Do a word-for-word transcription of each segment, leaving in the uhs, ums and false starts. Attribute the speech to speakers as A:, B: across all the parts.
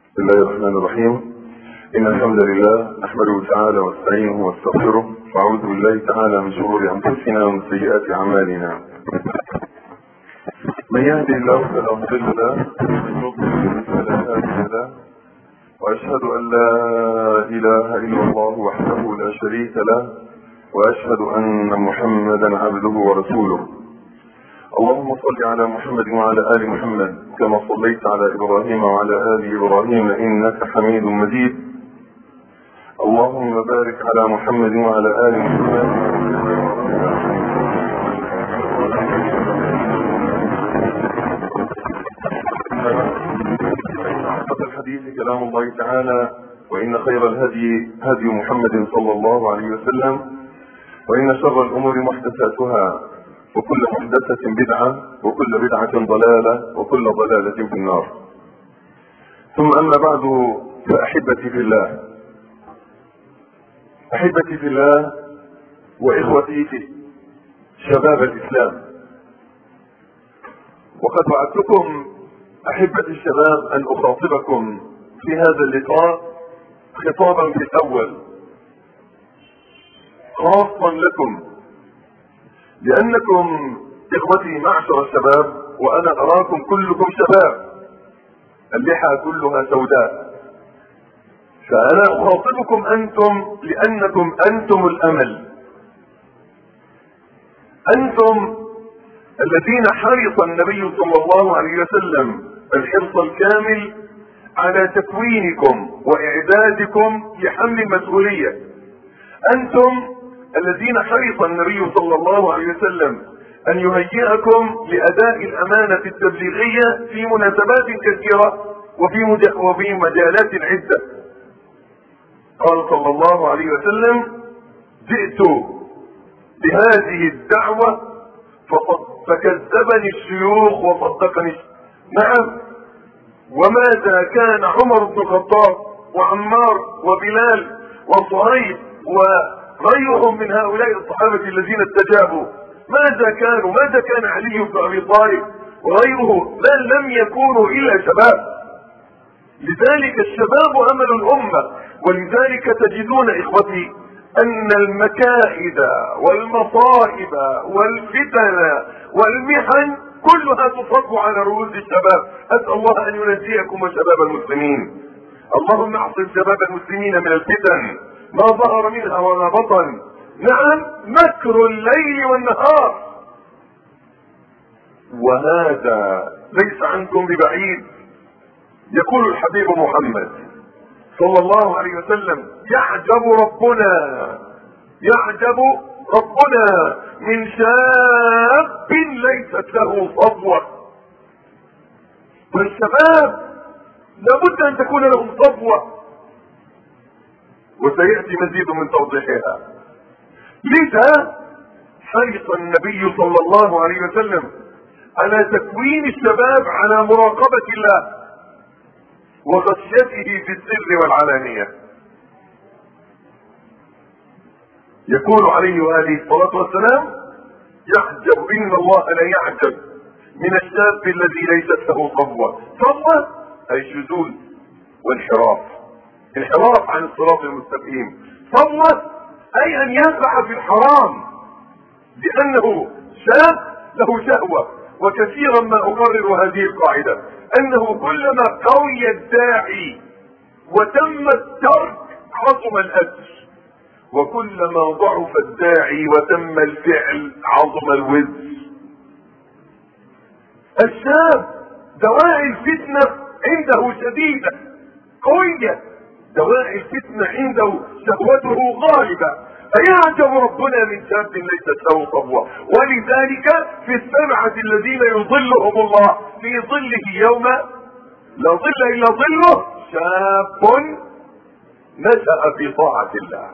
A: بسم الله الرحمن الرحيم. إن الحمد لله نحمده تعالى ونستعينه ونستغفره، وأعوذ بالله تعالى من شرور أنفسنا ومن سيئات أعمالنا. من يهدي الله فلا مضل له ومن يضلل فلا هادي له، وأشهد أن لا إله إلا الله وحده لا شريك له، وأشهد أن محمدا عبده ورسوله. اللهم صل على محمد وعلى آل محمد كما صليت على إبراهيم وعلى آل إبراهيم إنك حميد مجيد. اللهم بارك على محمد وعلى آل محمد. أصدق الحديث كلام الله تعالى، وإن خير الهدي هدي محمد صلى الله عليه وسلم، وإن شر الأمور محدثاتها، وكل محدثة بدعة، وكل بدعة ضلالة، وكل ضلالة في النار. ثم أما بعد، فأحبتي في الله أحبتي في الله وإخوتي في شباب الإسلام، وقد وعدتكم أحبتي الشباب أن أخاطبكم في هذا اللقاء خطابا في الأول خاصا لكم، لأنكم إخوتي معشر الشباب، وأنا أراكم كلكم شباب، اللحى كلها سوداء، فأنا أخاطبكم أنتم لأنكم أنتم الأمل، أنتم الذين حرص النبي صلى الله عليه وسلم الحرص الكامل على تكوينكم وإعدادكم لحمل المسؤولية، أنتم الذين حرص النبي صلى الله عليه وسلم أن يهيئكم لأداء الأمانة التبليغية في مناسبات كثيرة وفي, مج... وفي مجالات عدة. قال صلى الله عليه وسلم: جئت بهذه الدعوة فكذبني الشيوخ وصدقني. نعم، وماذا كان عمر بن الخطاب وعمار وبلال وصهيب وغيرهم من هؤلاء الصحابة الذين استجابوا، ماذا كانوا؟ ماذا كان علي بن ابي طالب وغيره؟ بل لم يكونوا الا شباب. لذلك الشباب امل الامة، ولذلك تجدون اخوتي ان المكائد والمصائب والفتن والمحن كلها تصب على رؤوس الشباب. اسال الله ان ينجيكم وشباب المسلمين. اللهم اعصم شباب المسلمين من الفتن ما ظهر منها وما بطن. نعم، مكر الليل والنهار، وهذا ليس عنكم ببعيد. يقول الحبيب محمد صلى الله عليه وسلم: يعجب ربنا يعجب ربنا من شاب ليست له صبوة. والشباب لابد ان تكون لهم صبوة، وسيأتي مزيد من توضيحها. لذا حرص النبي صلى الله عليه وسلم على تكوين الشباب على مراقبة الله وخشيته في السر والعلانية. يقول عليه وآله الصلاة والسلام: يعجب إن الله لا يعجب من الشاب الذي ليست له صبوة. صبوة أي شذوذ وانحراف، انحراف عن الصراط المستقيم. صبوة أي أن يقع في الحرام، لأنه شاب له شهوة. وكثيرا ما أقرر هذه القاعدة، أنه كلما قوي الداعي وتم الترك عظم الأجر، وكلما ضعف الداعي وتم الفعل عظم الوزر. الشاب دواعي الفتنة عنده شديدة قوية، دواعي الفتنة عنده شهوته غالبة، فيعجب ربنا من شاب ليست له صبوة. ولذلك في السبعة الذين يظلهم الله في ظله يوم لا ظل إلا ظله شاب نشأ في طاعة الله.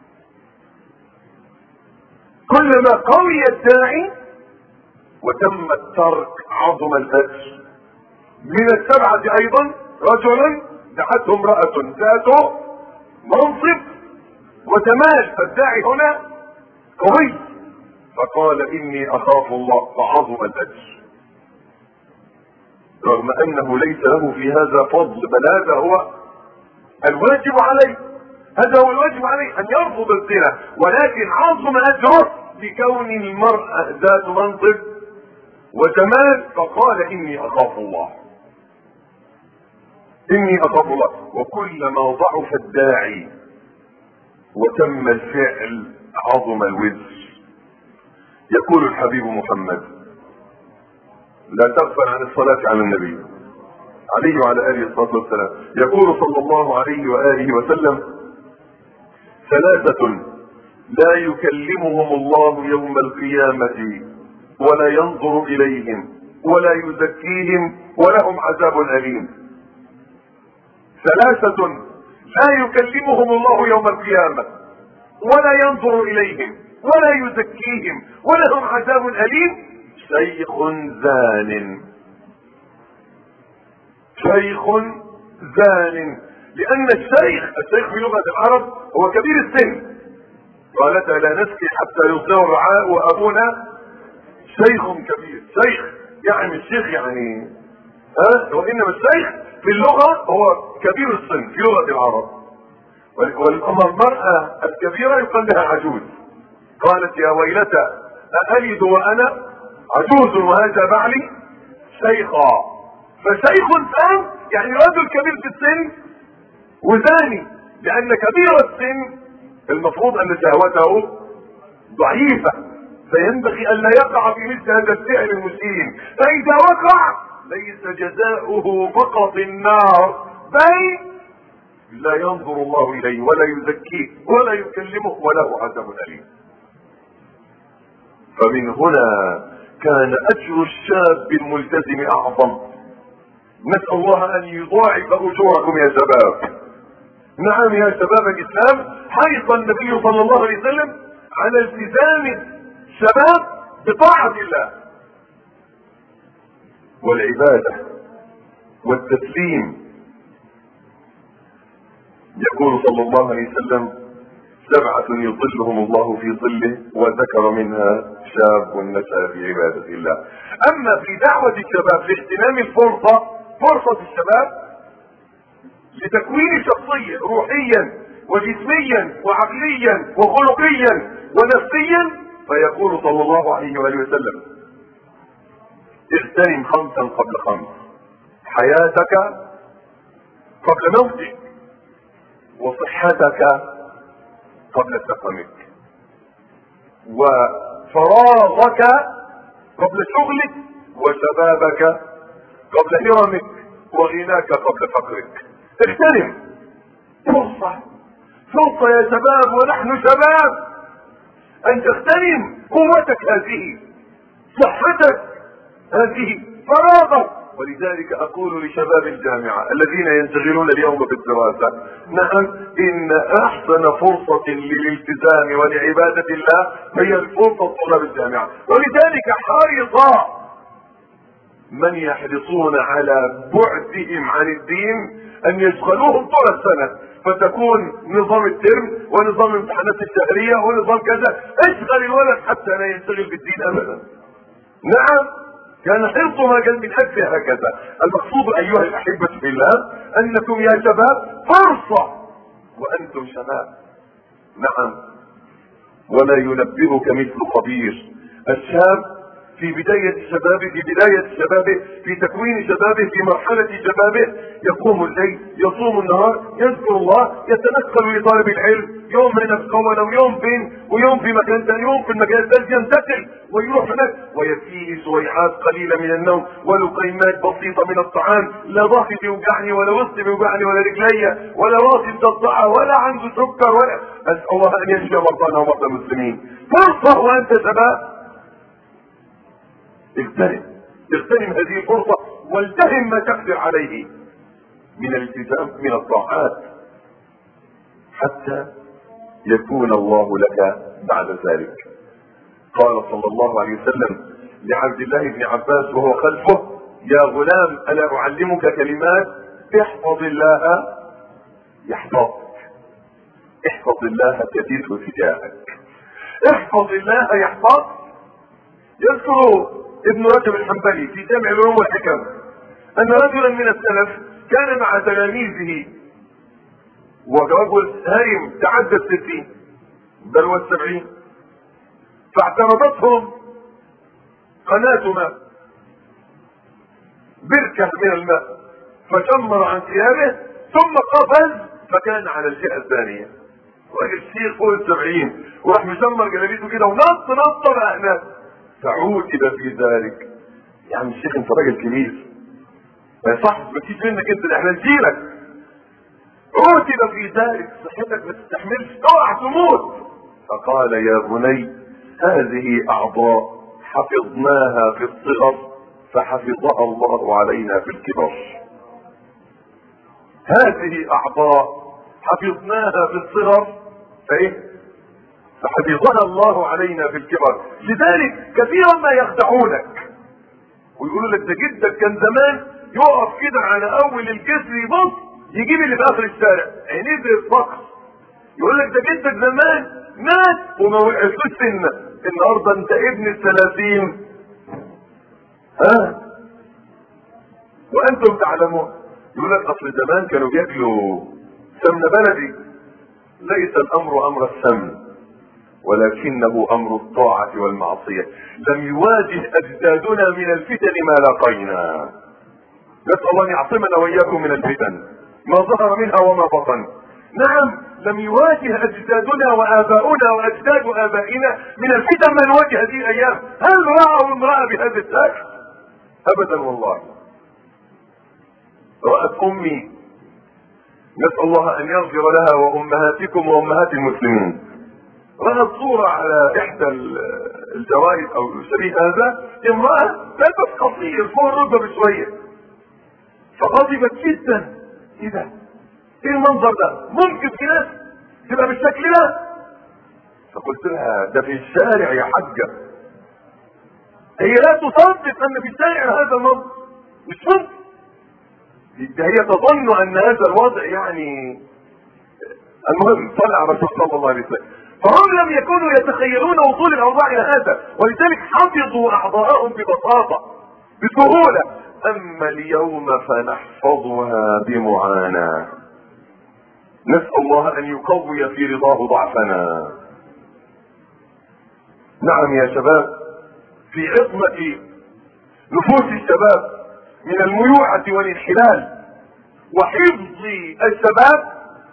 A: كلما قوي الداعي وتم الترك عظم الأجر. من السبعة أيضا رجل دعته امرأة ذات منصب وجمال، فالداعي هنا قوي، فقال: إني أخاف الله، فعظم الأجر. رغم انه ليس له في هذا فضل، بل هذا هو الواجب عليه، هذا هو الواجب عليه ان يرفض الزنا، ولكن عظم اجره لكون المرأة ذات منصب وجمال، فقال اني اخاف الله، اني اخاف الله. وكلما ضعف الداعي وتم الفعل عظم الوزر. يقول الحبيب محمد: لا تغفل عن الصلاة على النبي عليه وعلى آله الصلاة والسلام. يقول صلى الله عليه وآله وسلم: ثلاثة لا يكلمهم الله يوم القيامة ولا ينظر إليهم ولا يزكيهم ولهم عذاب أليم. ثلاثة لا يكلمهم الله يوم القيامة ولا ينظر إليهم ولا يزكيهم ولهم عذاب أليم: شيخ زان. شيخ زان، لأن الشيخ الشيخ في لغة العرب هو كبير السن. قالت: لا نسقي حتى يصدر الرعاء وأبونا شيخ كبير. شيخ يعني الشيخ يعني ها، وإنما الشيخ في اللغة هو كبير السن في لغة العرب. والمرأة الكبيرة يقال لها عجوز. قالت: يا ويلتى أألد وأنا عجوز وهذا بعلي شيخا. فشيخ زان يعني رجل كبير في السن وزاني، لأن كبير السن المفروض أن شهوته ضعيفة، فينبغي أن لا يقع في مثل هذا الفعل المسيء. فإذا وقع ليس جزاؤه فقط النار، بل لا ينظر الله إليه ولا يزكيه ولا يكلمه وله عذاب أليم. فمن هنا كان أجر الشاب الملتزم أعظم. نسأل الله أن يضاعف أجوركم يا شباب. نعم يا شباب الإسلام، حرص النبي صلى الله عليه وسلم على التزام الشباب بطاعة الله والعبادة والتسليم. يقول صلى الله عليه وسلم: سبعة يظلهم الله في ظله، وذكر منها شاب نشأ في عبادة الله. أما في دعوة الشباب لاغتنام الفرصة، فرصة الشباب لتكوين شخصية روحيا وجسميا وعقليا وخلقيا ونفسيا، فيقول صلى الله عليه وآله وسلم: اغتنم خمسا قبل خمس، حياتك قبل موتك، وصحتك قبل سقمك، وفراغك قبل شغلك، وشبابك قبل هرمك، وغناك قبل فقرك. اغتنم فرصة، فرصة يا شباب ونحن شباب، ان تغتنم قوتك هذه، صحتك هذه، فراغك. ولذلك اقول لشباب الجامعة الذين ينشغلون اليوم بالدراسة: نعم، ان احسن فرصة للالتزام ولعبادة الله هي الفرصة طلاب الجامعة. ولذلك حرص من يحرصون على بعدهم عن الدين ان يشغلوهم طول السنة، فتكون نظام الترم ونظام الامتحانات الشهرية ونظام كذا. اشغل الولد حتى لا يشتغل بالدين ابدا. نعم، كان حرصها كان من اجل هكذا. المقصود ايها الاحبة في الله انكم يا شباب فرصة وانتم شباب. نعم، ولا ينبهك مثل خبير. الشاب في بداية شبابه، في بداية شبابه، في تكوين شبابه، في مرحلة شبابه، يقوم الليل، يصوم النهار، يذكر الله، يتنقل لطالب العلم، يوم هنا في قولة ويوم فين ويوم في مكان ثاني، يوم في المكان الثالث، ينتقل ويروح هناك ويكفيه سويعات قليلة من النوم ولقيمات بسيطة من الطعام. لا ضغطي بيوجعني ولا وسطي بيوجعني ولا رجلي ولا راسي مصدعة ولا عنده سكر ولا. أسأل الله أن يشفي مرضانا ومرضى المسلمين. فرصة وأنت شباب. اغتنم اغتنم هذه الفرصة والتهم ما تقدر عليه من الالتزام من الطاعات حتى يكون الله لك بعد ذلك. قال صلى الله عليه وسلم لعبد الله بن عباس وهو خلفه: يا غلام ألا أعلمك كلمات؟ احفظ الله يحفظك، احفظ الله تجده تجاهك، احفظ الله يحفظك. يذكر ابن رجب الحنبلي في جامع العلوم والحكم ان رجلا من السلف كان مع تلاميذه، ورجل هايم تعدى الستين بل والسبعين، فاعترضتهم قناة ماء، بركة من الماء، فشمر عن ثيابه ثم قفز فكان على الجهة الثانية. راجل شيخ فوق السبعين وراح مشمر جلابيته كده ونط نط بقى هناك، فعوتب في ذلك. يا عم الشيخ انت راجل كبير، يا صاحب ما تجيش منك انت، احنا نشيلك. عوتب في ذلك، صحتك ما تستحملش، اوعى تموت. فقال يا بني هذه اعضاء حفظناها في الصغر فحفظها الله علينا في الكبر. هذه اعضاء حفظناها في الصغر فايه فحفظها الله علينا في الكبر. لذلك كثيرا ما يخدعونك ويقولوا لك ده جدك كان زمان يقف كده على اول الجسر يبص يجيب اللي في اخر الشارع عينيه زي الصقر. يقول لك ده جدك زمان مات وما وقفش سنه، النهارده انت ابن الثلاثين ها وانتم تعلمون. يقول لك اصل زمان كانوا بياكلوا سمن بلدي. ليس الامر امر السمن ولكنه امر الطاعة والمعصية. لم يواجه اجدادنا من الفتن ما لقينا. نسأل الله ان يعصمنا واياكم من الفتن ما ظهر منها وما بطن. نعم لم يواجه اجدادنا واباؤنا واجداد ابائنا من الفتن ما نواجه هذه الايام. هل رأوا امرأة بهذا الشكل؟ ابدا والله. رأت امي، نسأل الله ان يغفر لها وامهاتكم وامهات المسلمين، رأت صورة على احدى الجرائد او شبيه هذا، امرأة لبس قصير فوق الركبة بشوية، فغضبت جدا. ايه ده؟ ايه المنظر ده؟ ممكن في ناس تبقى بالشكل ده؟ فقلت لها ده في الشارع يا حجة. هي لا تصدق ان في الشارع هذا المنظر، مش ممكن. ده هي تظن ان هذا الوضع يعني المهم صلى على الرسول صلى الله عليه وسلم. فهم لم يكونوا يتخيلون وصول الاوضاع الى هذا، ولذلك حفظوا اعضاءهم ببساطه بسهوله. اما اليوم فنحفظها بمعاناه. نسال الله ان يقوي في رضاه ضعفنا. نعم يا شباب، في عصمه نفوس الشباب من الميوعة والانحلال وحفظ الشباب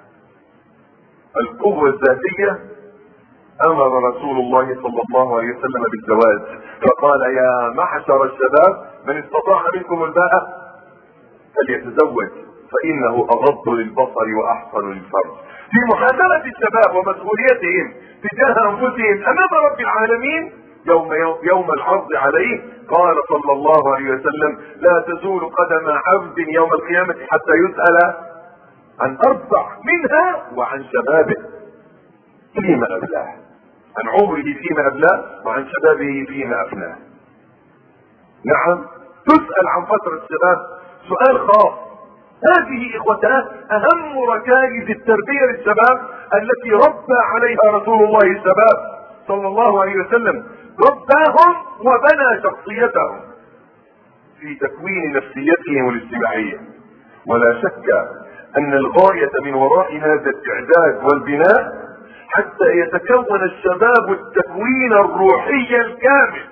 A: القوة الذاتية، امر رسول الله صلى الله عليه وسلم بالزواج، فقال يا معشر الشباب من استطاع منكم الباءة فليتزوج فانه اغض للبصر واحسن للفرج. في محاسبة الشباب ومسؤوليتهم تجاه انفسهم امام رب العالمين يوم يوم العرض عليه، قال صلى الله عليه وسلم لا تزول قدم عبد يوم القيامة حتى يسأل عن اربع منها وعن شبابه فيما ابلاه، عن عمره فيما ابلاه وعن شبابه فيما افناه. نعم تسأل عن فترة الشباب سؤال خاص. هذه اخوتنا اهم ركائز التربية للشباب التي ربى عليها رسول الله الشباب صلى الله عليه وسلم، رباهم وبنى شخصيتهم في تكوين نفسيتهم الاجتماعية. ولا شك ان الغاية من وراء هذا الاعداد والبناء حتى يتكون الشباب التكوين الروحي الكامل،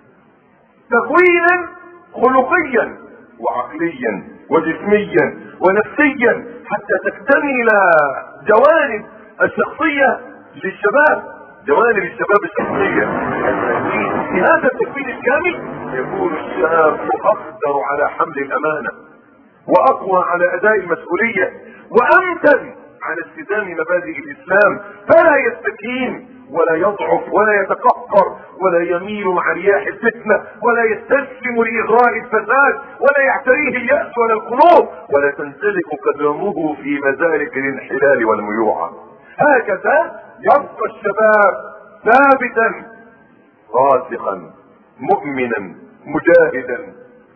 A: تكوينا خلقيا وعقليا وجسميا ونفسيا، حتى تكتمل جوانب الشخصية للشباب، جوانب الشباب الشخصية. في هذا التكوين الكامل يكون الشاب اقدر على حمل الامانة واقوى على اداء المسؤولية وامتن على التزام مبادئ الاسلام، فلا يستكين ولا يضعف ولا يتقهقر ولا يميل مع رياح الفتنة ولا يستسلم لاغراء الفساد ولا يعتريه اليأس ولا القلوب ولا تنسلك قدمه في مزالق الانحلال والميوعة. هكذا يبقى الشباب ثابتا راسخا مؤمنا مجاهدا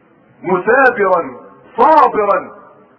A: مثابرا صابرا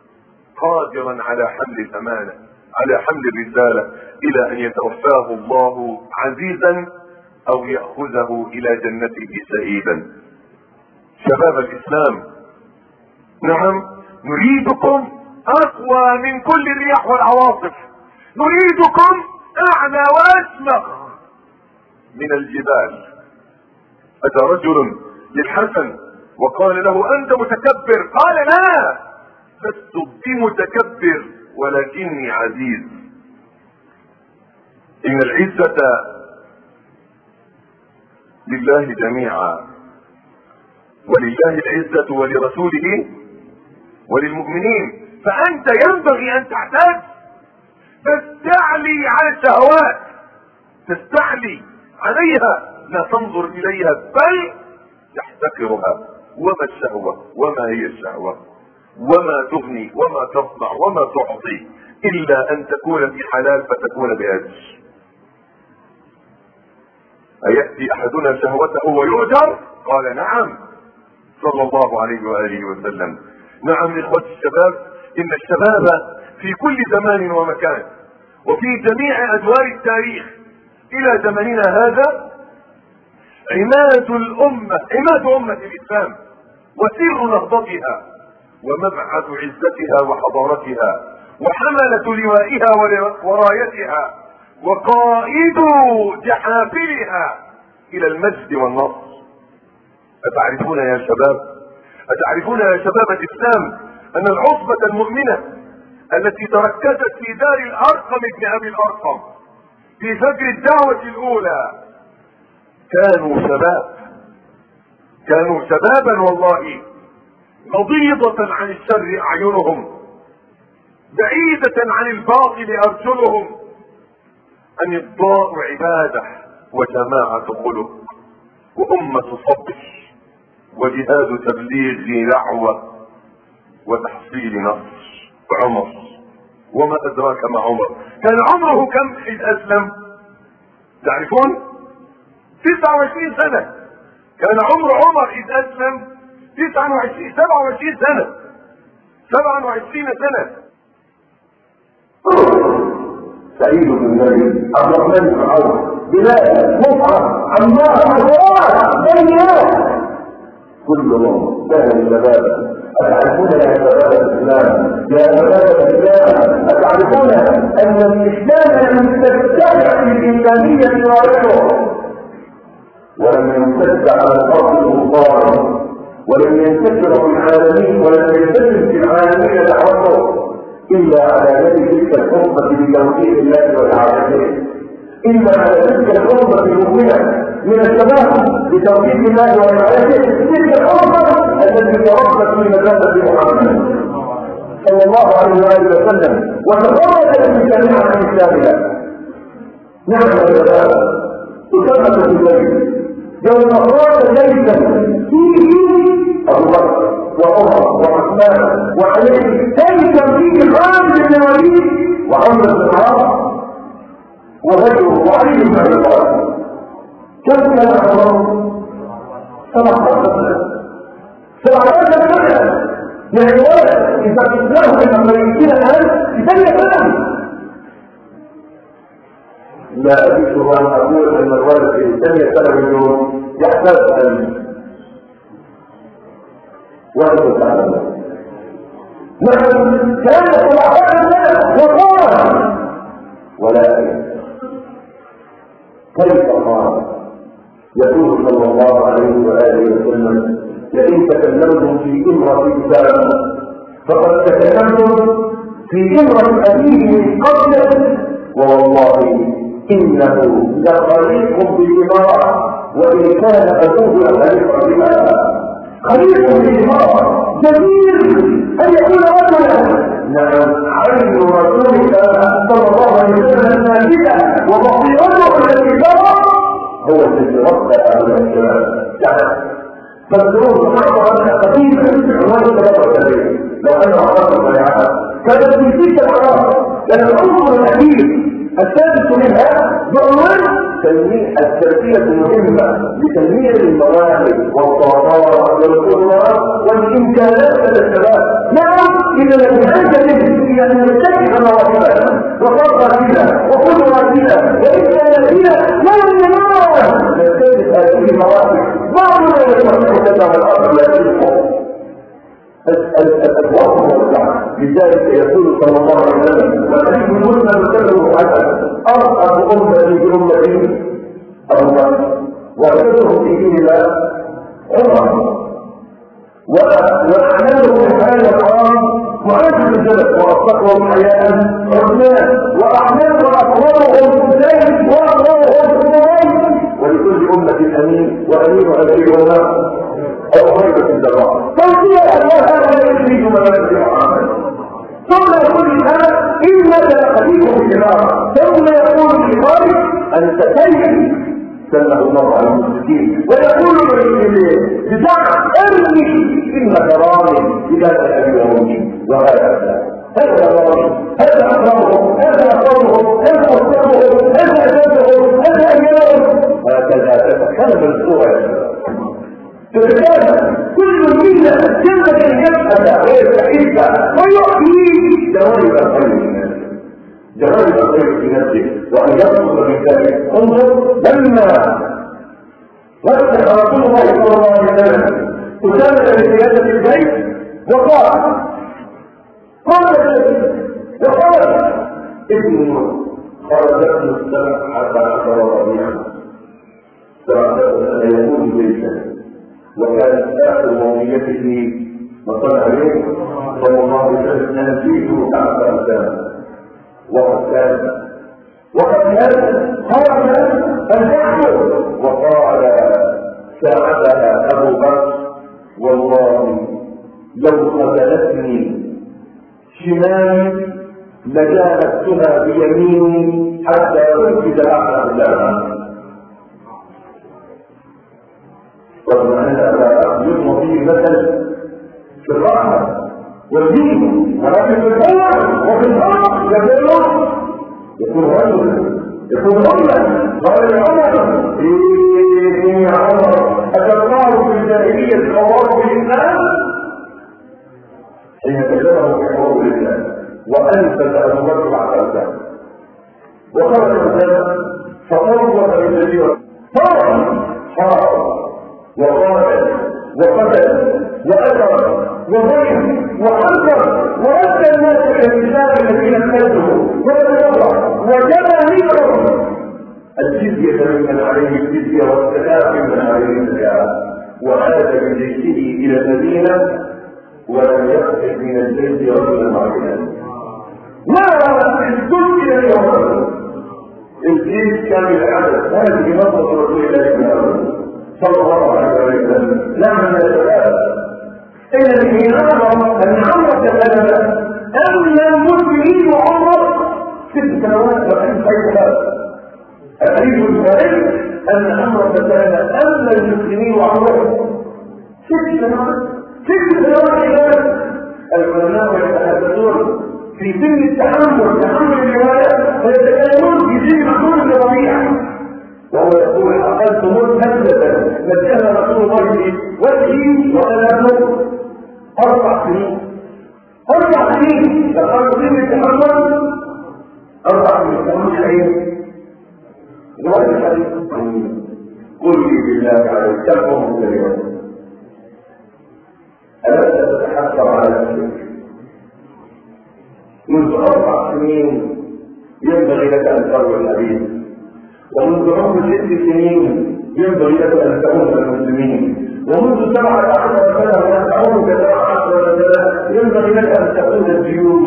A: قادرا على حمل الامانة على حمل الرسالة الى ان يتوفاه الله عزيزا او يأخذه الى جنته سعيدا. شباب الاسلام نعم، نريدكم اقوى من كل الرياح والعواصف، نريدكم اعلى واسمى من الجبال. اتى رجل للحسن وقال له انت متكبر، قال لا، لست بمتكبر ولكني عزيز. ان العزة لله جميعا، ولله العزة ولرسوله وللمؤمنين، فانت ينبغي ان تعتاد تستعلي على الشهوات، تستعلي عليها، لا تنظر اليها بل تحتقرها. وما الشهوة؟ وما هي الشهوة؟ وما تغني وما تصنع وما تعطي الا ان تكون في حلال فتكون بأجر. أيأتي أحدنا شهوته ويؤجر؟ قال نعم، صلى الله عليه وآله وسلم. نعم إخوة الشباب، إن الشباب في كل زمان ومكان وفي جميع أدوار التاريخ إلى زمننا هذا عماد الأمة، عماد أمة الإسلام، وسر نهضتها ومبعث عزتها وحضارتها، وحملة لوائها ورايتها، وقائد جحافلها الى المجد والنصر. أتعرفون يا شباب، أتعرفون يا شباب الإسلام أن العصبة المؤمنة التي تركزت في دار الأرقم ابن أبي الأرقم في فجر الدعوة الأولى كانوا شباب، كانوا شبابا والله، نضيضة عن الشر أعينهم، بعيدة عن الباطل أرجلهم، أن الضاء عبادة وجماعة خلق وأمة صبر وجهاد تبليغ دعوة وتحصيل نصر. عمر، وما أدراك ما عمر، كان عمره كم حين أسلم؟ تعرفون؟ تسعة وعشرين سنة كان عمر عمر إذ أسلم، تسعة وعشرين سبعة وعشرين سنة سبعة وعشرين سنة.
B: سعيد بن زيد، عبد الرحمن بن عوف، بلال، مصعب، عمار، عمار، زياد، كلهم كانوا شبابا. أتعرفون يا شباب الإسلام، يا شباب الإسلام، أتعرفون أن الإسلام لم تتبع في الإنسانية رايته، ولم يمتد على الأرض الأخبار، ولم ينتشر في العالمين، ولم ينتشر في العالمين دعوته إلا على يد تلك الأمة بتوحيد الله والعالمين، إلا على تلك الأمة المؤمنة من الشباب بتوحيد الله والعالمين، تلك الأمة التي تربت في مدرسة محمد صلى الله عليه وآله وسلم وتفرقت في جميع أحكامها. نعم يا شباب، تثبت في الليل يوم أخراج ليلا فيه أبو بكر وعمر وعثمان وعلي، ليس فيه خالد بن الوليد وعمر بن العاص وغيره وعلي بن ابي طالب. كم كان عمر؟ سبعة عشر سنة سبعة عشر سنة يعني ولد إذا الإسلام لما يمكن الآن يسمي سنة. لا أجد أن أقول أن الولد في ثانية سنة مليون يحتاج أن وأنت تعلم. نحن كان سبعة عشر سنة وقال، ولكن كيف قال؟ يقول صلى الله عليه وآله وسلم: لئن تكلمتم في امرأة إنسان فقد تكلمتم في امرأة أبيه من قبل، ووالله إنه لخليق بالإمارة وإن كان أبوه لخليق بها. خليق بالإمارة جميل أن يكون رجلا. نعم، عين رسولك صلى الله عليه وسلم نافذة وبصيرته التي ترى هو الذي ربى هؤلاء الشباب. يعني فالدروس حضر أنها قديمة عنوان ثلاثة وثلاثين لو أنه عرفت ضيعها كانت في تلك العراق. كان العنصر الأخير السادس منها بعنوان تنمية التربية المهمة لتنمية المواهب والطاقات والقدرات والإمكانات لدى الشباب. نعم، إذا لم يهتم إلى أن نتبع مواهبنا وطاقاتنا وقدراتنا وإمكاناتنا لا يمنعنا نستهدف هذه المواهب. بعضنا يستطيع تبع الأرض لا يستطيع. الأبواب والسعة. لذلك يقول صلى الله عليه وسلم وحديث مسلم كله حسن أرقى أمتي بأمتي أبو بكر وأكثرهم في دين الله عمر وأعلمهم هذا قام معاذ بن جبل وأصدقهم حياء عثمان وأعلمهم وأقربهم زيد وأقربهم سويد ولكل أمة أمين وأمين عليهما أو غير الدراء فالسيئة هذا يجري ملابس محمد ثم يقول الآن إنك لقديم بالجماعة ثم يقول الشيطان أنت سيد سلم الله على المسلمين ويقول بزعم ارمي إنك رامي إلى أبي وأمي وهذا هذا رامي هذا أكرمهم هذا أكرمهم هذا أكرمهم هذا أجابهم هذا أجابهم هكذا تتكلم الصورة تتكلم كل منا جنة يبحث ويستحيث ويحيي جوانب الخير في نفسه جوانب الخير في نفسه وأن يبسط من ذلك انظر لما وفتح رسول الله صلى الله عليه وسلم أسامة لسيادة البيت وقال قال وقال ابن خرج ابن السماء حتى أخبر ربيعا فأخذ يكون بيتا وكانت آخر موميته وصل عليه صلى الله عليه وسلم نسيته تحت أسامة وقد كان وقد كان خرج البحر وقال ساعدها أبو بكر والله لو خذلتني شمالي لجانبتها بيميني حتى ينفذ أحد الله رغم أن هذا يضم فيه مثل في الرحمة والدين ولكن في القوة وفي الحق يقول يكون رجلا يكون رجلا قال عمر إيه عمر أتبقاه في الجاهلية الحوار في الإسلام حين كلمه في حوار الإسلام وأنفذ أبو بكر على الإسلام وخرج الإسلام فطرق بالجزيرة فرح حار وقاتل وقتل وأثر وضيع وأنكر ورد الناس إلى الإسلام الذين ارتدوا وتبرع وجمع منهم الجزية ممن عليه الجزية والسلاح ممن عليه السلاح وعاد بجيشه إلى المدينة ولم يخرج من الجيش رجلا واحدا ما الجزء الذي يوم الجيش كامل العدد هذه نصرة رسول الله صلى الله عليه وسلم نعم يا شباب إن الذي أعظم أن عمر تكلم أن المسلمين عمر ست سنوات وعند خير الحديث الصحيح أن عمر تكلم أن المسلمين عمر ست سنوات ست سنوات إلى العلماء يتحدثون في سن التحمل تحمل الرواية ويتكلمون في سن محمود الربيع وهو يقول أقلت مدة مجهل رسول الله به وجهي وأنا أربع سنين أربع سنين فقالوا سن التحمل أربع سنين تقول شيء رواية الحديث قل لي بالله على التفهم اليوم ألا تتحسر على نفسك منذ أربع سنين ينبغي لك أن تروي الحديث ومنذ عمر ست سنين ينبغي لك أن تكون المسلمين ومنذ سبعة عشر سنة وأن تعود سبعة عشر سنة ينبغي لك أن تكون الجيوش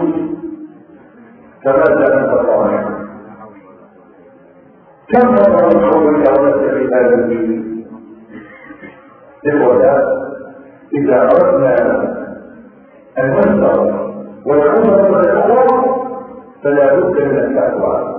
B: فماذا أنت صانع؟ كم مرة نحول كونك في هذا الدين؟ إخوة إذا أردنا أن ننصر ونعود من الأخوة فلا بد من التقوى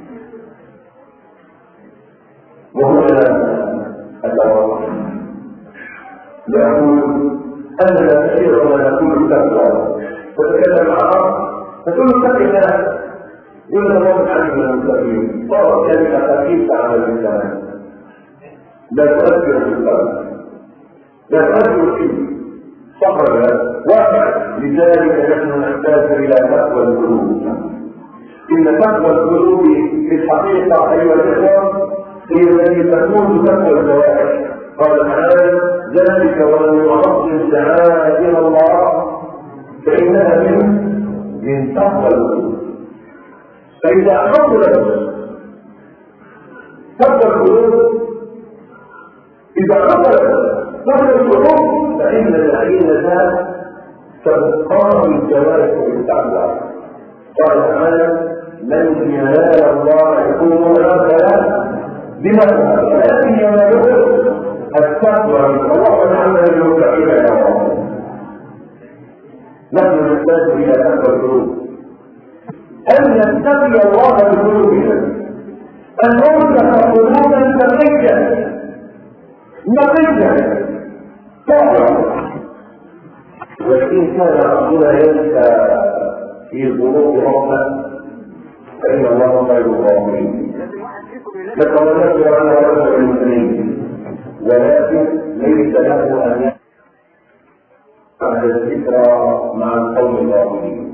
B: وهو الأول لا أقول أننا كثيرا ما نقول تقوى وتكلم معه فتقول اتق الله يقول الله سبحانه من المتقين صار كلمة خفيفة على الإنسان لا تؤثر في القلب لا تؤثر فيه صبر واقع لذلك نحن نحتاج إلى تقوى القلوب إن تقوى القلوب في الحقيقة أيها الإخوة هي التي تكون تقوى الجوارح قال تعالى ذلك ومن يعظم شعائر الله فإنها من من تقوى القلوب. فإذا حصلت تقوى القلوب، إذا حصلت تقوى القلوب فإن العينة تبقى من جوارح التقوى. قال تعالى: لن ينال الله يكون غافلا بما ولكن يناله التقوى من الله تعالى للمتقين يا الله. نحن نحتاج الى تقوى القلوب، ان نتقي الله بقلوبنا، ان نرزق قلوبا نقيه نقيه طاهره. وان كان ربنا ينسى في ظروف ربنا فان الله خير الراحمين. نتمنى على رجل المسلمين، ولكن ليس له ان بعد الذكرى مع القوم الظالمين.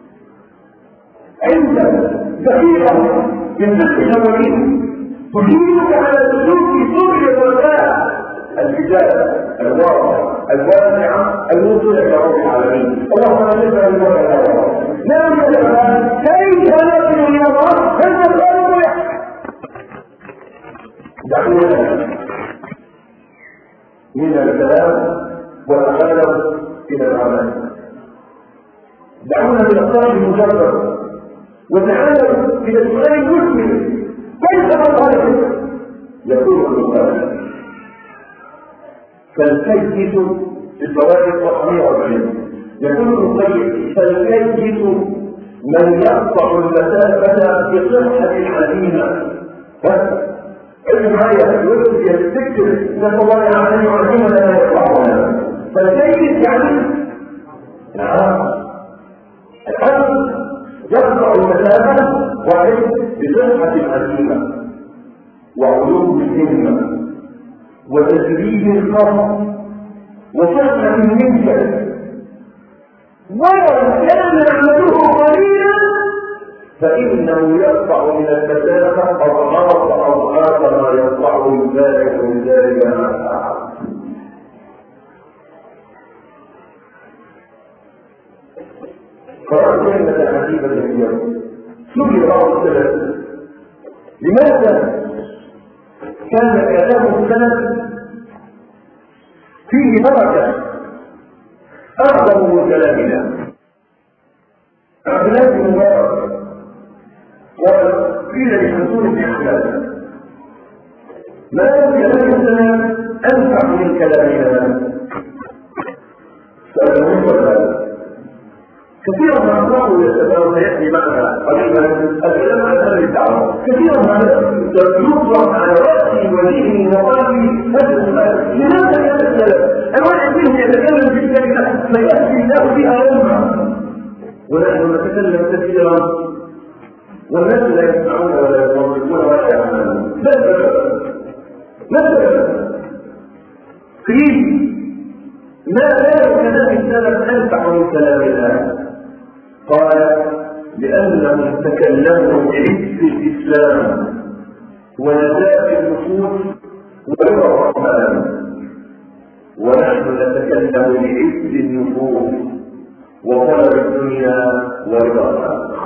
B: عند دقيقة من ست ثوانين تجيبك على سلوك سوريا الوفاء الإجابة الواقع الواسعة الموصولة إلى رب العالمين. اللهم نسأل الله لا يجب كيف نصل إلى الله كيف الأرض يحكي. دعونا من الكلام والتغلب إلى العمل. دعونا من الصلاة المجرد وتعالوا إلى السؤال المسلم: كيف نصلي؟ يقول المصلي: فالكيس في الفوائد الرقمية والعلم. يقول المصلي: فالكيس من يقطع المسافة بصحة الحزيمة. علم معايا يقول يستكتب نسأل الله يعني يعلمنا لا يقطعنا. فالكيس يعني نعم الحزم يقطع المسافة وعلم بصحة الحزيمة وعلوم الهمة وتدريب القصد وفهم منك. ولو كان عمله قليلا فإنه يقطع من المسافة أضعاف أضعاف ما يقطعه البارع من ذلك ما فعل. قرأت كلمة عجيبة اليوم. سئل بعض السلف: لماذا كان كلام السلف فيه بركة أعظم من كلامنا؟ عبد الله بن مبارك وقيل لحسون بن حلال: ما كلام السلف أنفع من كلامنا؟ فالمهم كثيرا ما أقرأه يتبعه يأتي معنا قريبا الكلام عن أهل الدعوة. كثيرا ما يطلق على رأسي وذهني وقلبي هذا السؤال: لماذا كان السلف الواحد منهم يتكلم في كلمة فيأتي الله بها أمة ونحن نتكلم كثيرا والناس لا يسمعون ولا يصدقون ولا يعملون؟ مثلا قيل: ما كان كلام السلف أنفع من كلام الله؟ قال: لأنهم تكلموا بعز الإسلام ونزاهة النفوس ورضا الرحمن، ونحن نتكلم بعز النفوس وطلب الدنيا ورضا الرحمن.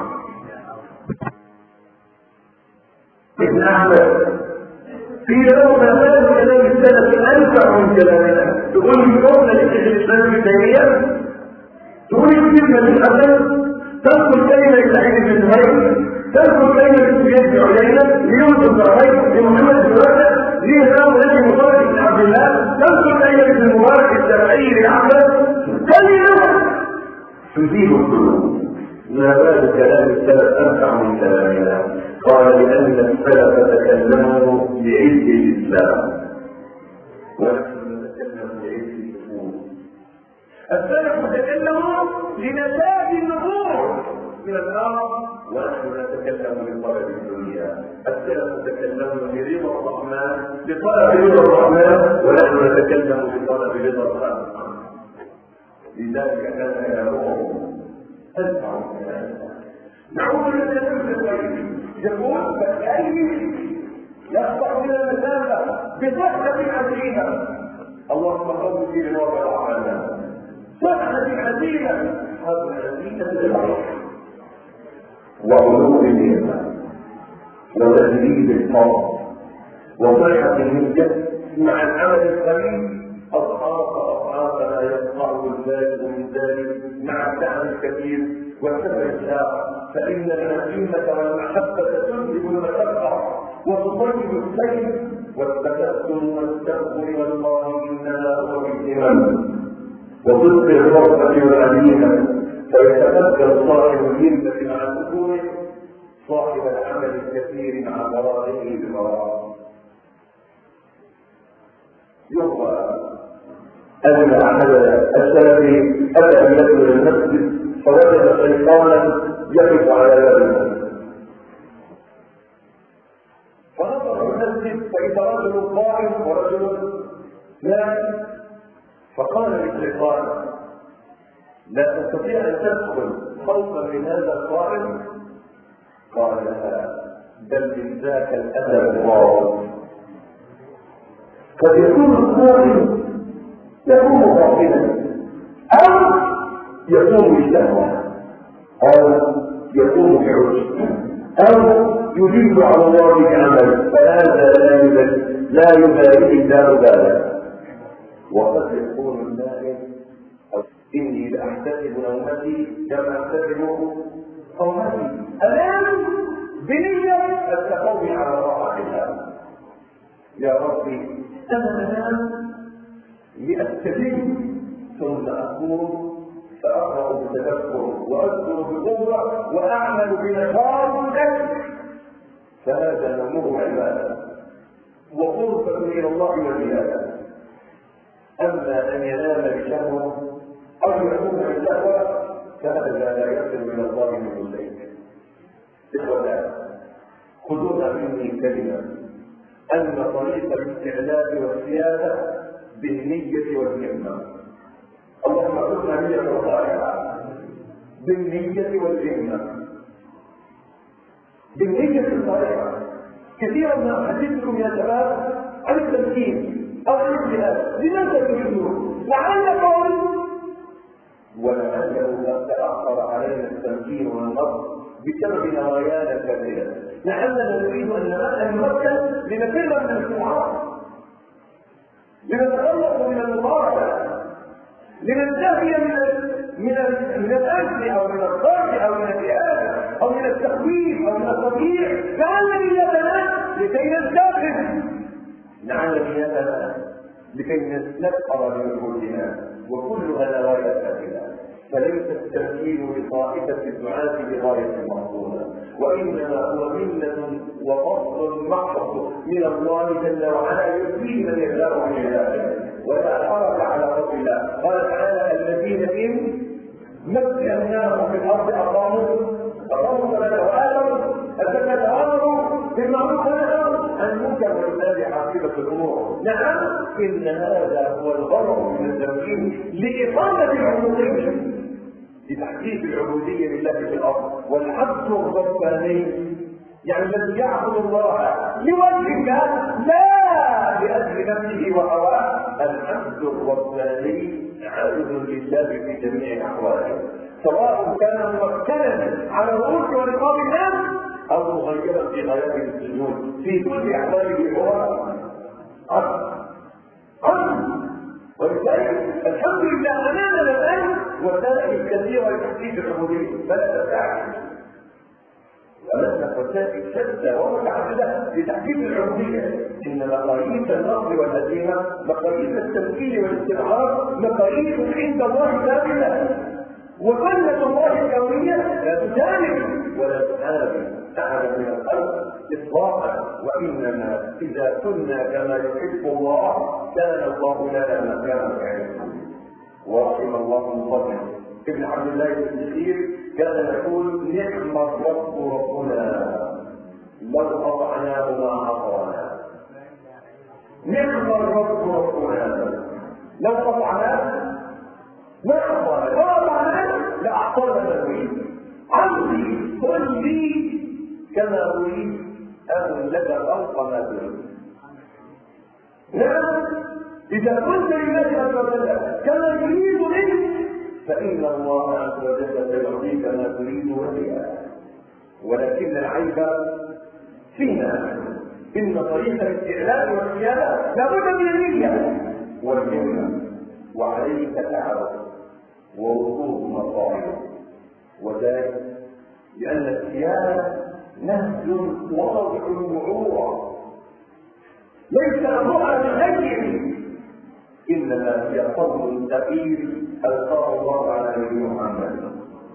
B: ابن أحمد في يوم ما كان كلام السلف أنفع من كلامنا. تقول لي قولنا لشيخ الإسلام ابن تيمية، تقول لي كلمة الحسن، تذكر كلمة سعيد بن زهير، تذكر كلمة سفيان بن عيينة، ليوسف بن عبيد، لمحمد بن راشد، لهشام بن مبارك بن عبد الله، تذكر كلمة ابن المبارك الشافعي لأحمد، كلمة تزيل القلوب. ما بال كلام السلف أنفع من كلامنا؟ قال: لأن السلف تكلموا بعز الإسلام ونحن نتكلم بعز النفوس. السلف تكلموا لنتاج النفوس من الأرض ونحن نتكلم لطلب الدنيا. السلف تكلموا لرضا الرحمن لطلب رضا الرحمن ونحن نتكلم لطلب رضا الرحمن. لذلك كان يقول أنفع الكلام. نعود إلى الكلام. يقول: فالكلام يقطع من المسافة بصحة الحزيمة اللهم قوم في الواقع العالم صحة حزينة هذا الحزينة للعيش وعلوم النعمة وتجريد الطاقة وصحة النية مع العمل القليل أضعاف أضعاف ما يصنعه الفائز من ذلك مع الدعم الكبير والسفر الساعة فإن العزيمة والمحبة تذهب المشقة وتطيب السير والتكسل والتقوى والله إنما هو بالإيمان وصدق الرغبة والعزيمة فيتبدل صاحب الهمة مع سكونه صاحب العمل الكثير مع فراغه بفراغ يروى أن أحد السلف أتى أن يدخل المسجد فوجد شيطانا يقف على باب المسجد فنظر المسجد فإذا رجل قائم ورجل نائم فقال للشيطان لا تستطيع أن تدخل خوفا من هذا القائم قال لا بل من ذاك الأدب الضار قد يكون القائم يكون غافلا أو يكون بالشهوة أو يكون بعجب أو يدل على الله بعمل فهذا لا يبالي لا يبالي لا مبالغة وقد يكون النائم إني لأحتسب نومتي كما أحتسب قومتي الآن بنية التقوي على طاعة الله يا ربي أنا أنام لأستفيد ثم أقوم فأقرأ بتذكر وأذكر بقوة وأعمل بنشاط فهذا نومه عبادة وقربة إلى الله والعبادة أما أن ينام بشهوة أو يكون بشهوة فهذا لا يصل من الله من شيء. إخوة خذوها مني كلمة أن طريق الاستعلاء والسيادة بالنية والهمة. اللهم ارزقنا نية صالحة بالنية والهمة. بالنية الصالحة كثيرا ما أحدثكم يا شباب عن التمكين أو عن الجهاد لماذا تريدون؟ لعل قول ولعله قد تأخر علينا التمكين والنصر بسبب نوايانا الكبيرة. لعلنا نريد أن نمكن لنفر من السمعات لنتخلص من المضاربة لننتهي من من من الأجل أو من الضرب أو من الإهانة أو من التخويف أو من التضييع. لعل نيتنا لكي ننتقم لعل نيتنا لكي نسأر بوجودنا وكلها نوايا كاملة. فليس التمكين لطائفة الدعاة بغاية المقصودة وإنما هو منة وفضل محض من الله جل وعلا يؤتيه من يشاء من عباده ولا حرج على فضل الله. قال تعالى الذين إن مكناهم في الأرض أقاموا أقاموا الصلاة وآتوا الزكاة وآمروا بالمعروف ونهوا عن المنكر ولله عاقبة الأمور. نعم إن هذا هو الغرض من التمكين لإقامة العبودية لتحقيق العبودية لله في الأرض والعبد الرباني يعني الذي يعبد الله لوجه الله لا لأجل نفسه وهواه. العبد الرباني عابد لله في جميع أحواله سواء كان ممكنا على رؤوس ورقاب الناس أو مغيرا في غياب السجود في كل أحواله هو عبد عبد. ولذلك الحمد لله أمامنا الآن وسائل كثيرة لتحقيق العبودية فلا تستعجل ولسنا وسائل شتى ومتعددة لتحقيق العبودية. إن مقاييس النصر والهزيمة مقاييس التمكين والاستعراض مقاييس عند الله ثابتة وسنة الله الكونية لا تجانب ولا تحارب أحد من الخلق إطلاقا وإنما إذا كنا كما يحب الله كان الله لنا ما كان يحب. ورحم الله المصطفى ابن عبد الله بن كثير كان يقول نعم الرب ربنا لو أطعناه ما أطعنا. نعم الرب ربنا لو أطعناه ما أطعنا لو أطعناه لأعطانا ما نريد. عبدي قل لي كما أريد أن لك فوق ما تريد. نعم إذا كنت لله عز وجل كما يريد منك فإن الله عز وجل سيعطيك ما تريد وفيها. ولكن العيب فينا إن طريق الاستعلاء والخيانة لابد من النية والهمة، وعليك تعب ووصول مصائب، وذلك لأن الخيانة نهج واضح الوعوع ليس أمرها بغيره، إنما هي فضل ثقيل ألقاه الله على نبي محمد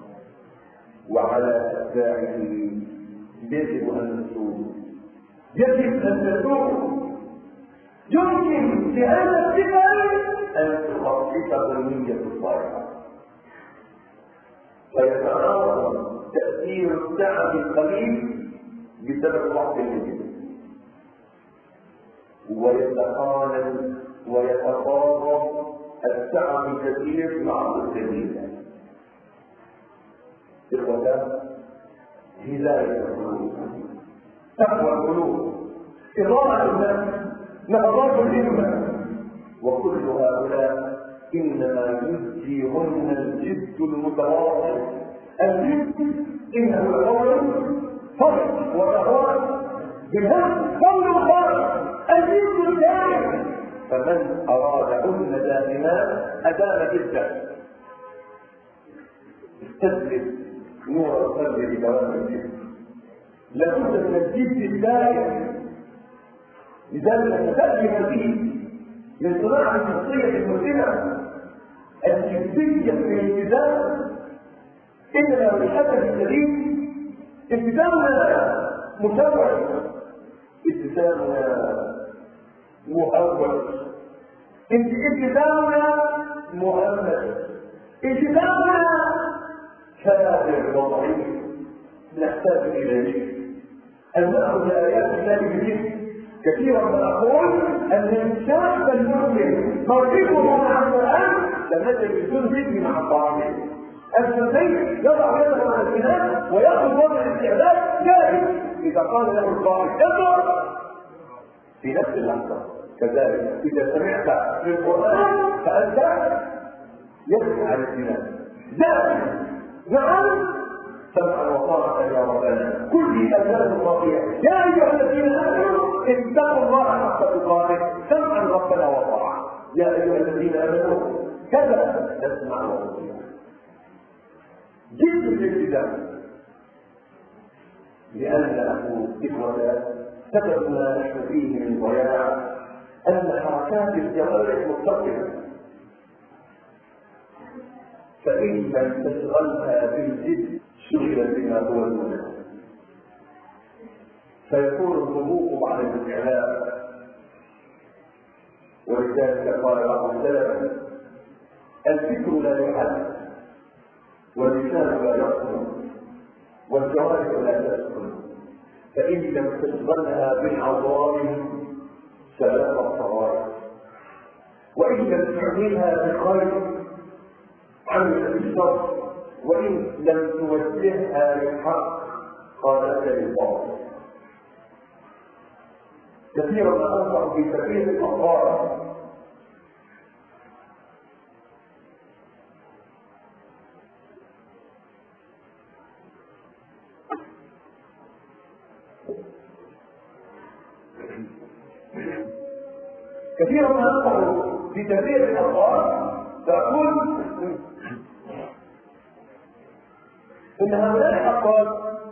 B: وعلى أتباعه. يجب أن نتوب، يجب أن نتوب. يمكن بهذا السبب أن تخفف النية الصالحة فيتعاظم تأثير التعب القليل بسبب ضعف النية، ويتقارن ويتقارب التعب الكثير مع الجديد. إخوة، هداية القلوب، تقوى القلوب، إضاءة النفس، نهضات الهمة، وكل هؤلاء إنما يجزيهن الجد المتواصل. الجد إنه القول فرق ونهار بالهم قول فرق الجد الدائم. فمن أرادهن دائما أدام جدا استدرك نور القلب بدوام الجد، لابد من الجد الدائم. لذلك تتأكد فيه من صناعة الشخصية المسلمة الجدية في الالتزام. إننا بالحسب الشديد التزامنا مشوش، التزامنا مهوش، التزامنا مهمش، التزامنا كافر وضعيف نحتاج إليه أن نأخذ آيات الله بجد. كثيرا ما أقول أن الشاب المسلم موقفه مع القرآن كمثل الجندي مع الطعام. الجندي يضع يده مع الإناث ويأخذ وضع الاستعداد جاهز، إذا قال له القائد اضرب في نفس اللحظة. كذلك إذا سمعت في القرآن فأنت يجب على الإناث جاهز. نعم سمعا وطاعة يا ربنا. كل أساس الرقيع يا أيها الذين آمنوا اتقوا الله حق تقاته سمعا ربنا وطاعة. يا أيها الذين آمنوا كذا تسمع وطاعة. جد الالتزام، لأنه إخوة سبب ما نحن فيه من ضياع أن حركات الجوارح متصلة، فإن لم تشغلها بالجد شغلت بما هو المناسب، فيكون الهبوط بعد الاستعلاء. ولذلك قال بعض السلف الفكر لا يحد واللسان لا يصمت والجوارح لا تسكن، فإن لم تشغلها بالعظائم سلام الصوارف، وإن لم تعملها بخير عمل بالشر، وإن لم توجهها للحق قالت للباطل. كثيرا ما أنصح في سبيل الأطهار كثيرا ما أنصح في سبيل الأطهار فأقول إن هؤلاء الأطفال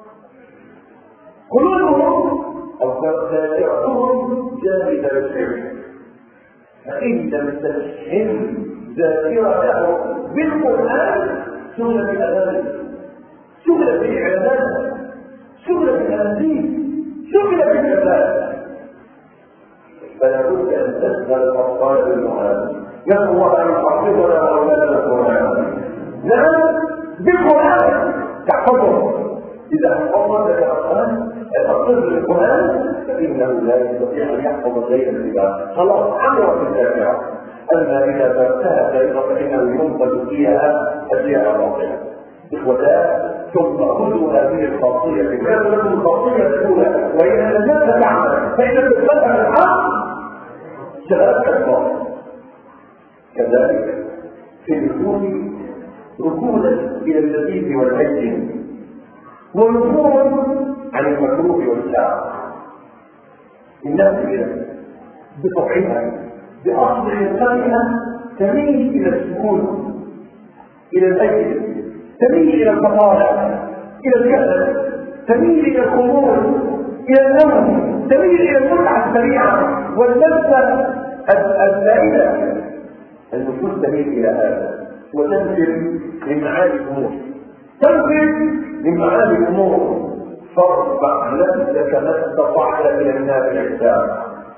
B: قلوبهم أو ذاكرتهم جاهزة للشرك، فإن لم تشحن ذاكرته بالقرآن شغل بالأذان، شغل بالإعلانات، شغل بالأنزيل، شغل بالأذان. فلا بد أن تشغل الأطفال بالقرآن. نسأل الله أن يحفظنا أولادنا القرآن. نعم بالقرآن تحفظه. إذا حفظت القرآن الطفل القرآن فإنه لا يستطيع أن يحفظ غير الكتاب، خلاص عمر في الذاكرة. أما إذا تركها فإنه فإنه ينقل فيها أشياء باطلة. إخوتان ثم خذوا هذه الخاصية كانت لكم الخاصية الأولى، وإن لم تعمل فإن تتبع الحق شغلت الباطل. كذلك في الركون ركونا الى اللذيذ والهين، وركون عن المكروه والشاق. الناس كده بطبعها باصل انسانها تميل الى السكون، الى الاجل، تميل الى البطاله، الى الكسل، تميل الى الخمول، الى النوم، تميل الى المتعه السريعه واللذه الزائده. النفوس تميل الى هذا وتنزل من معالي الامور، تنزل من معالي الامور. فارفع نفسك ما استطعت من الناس الحساب،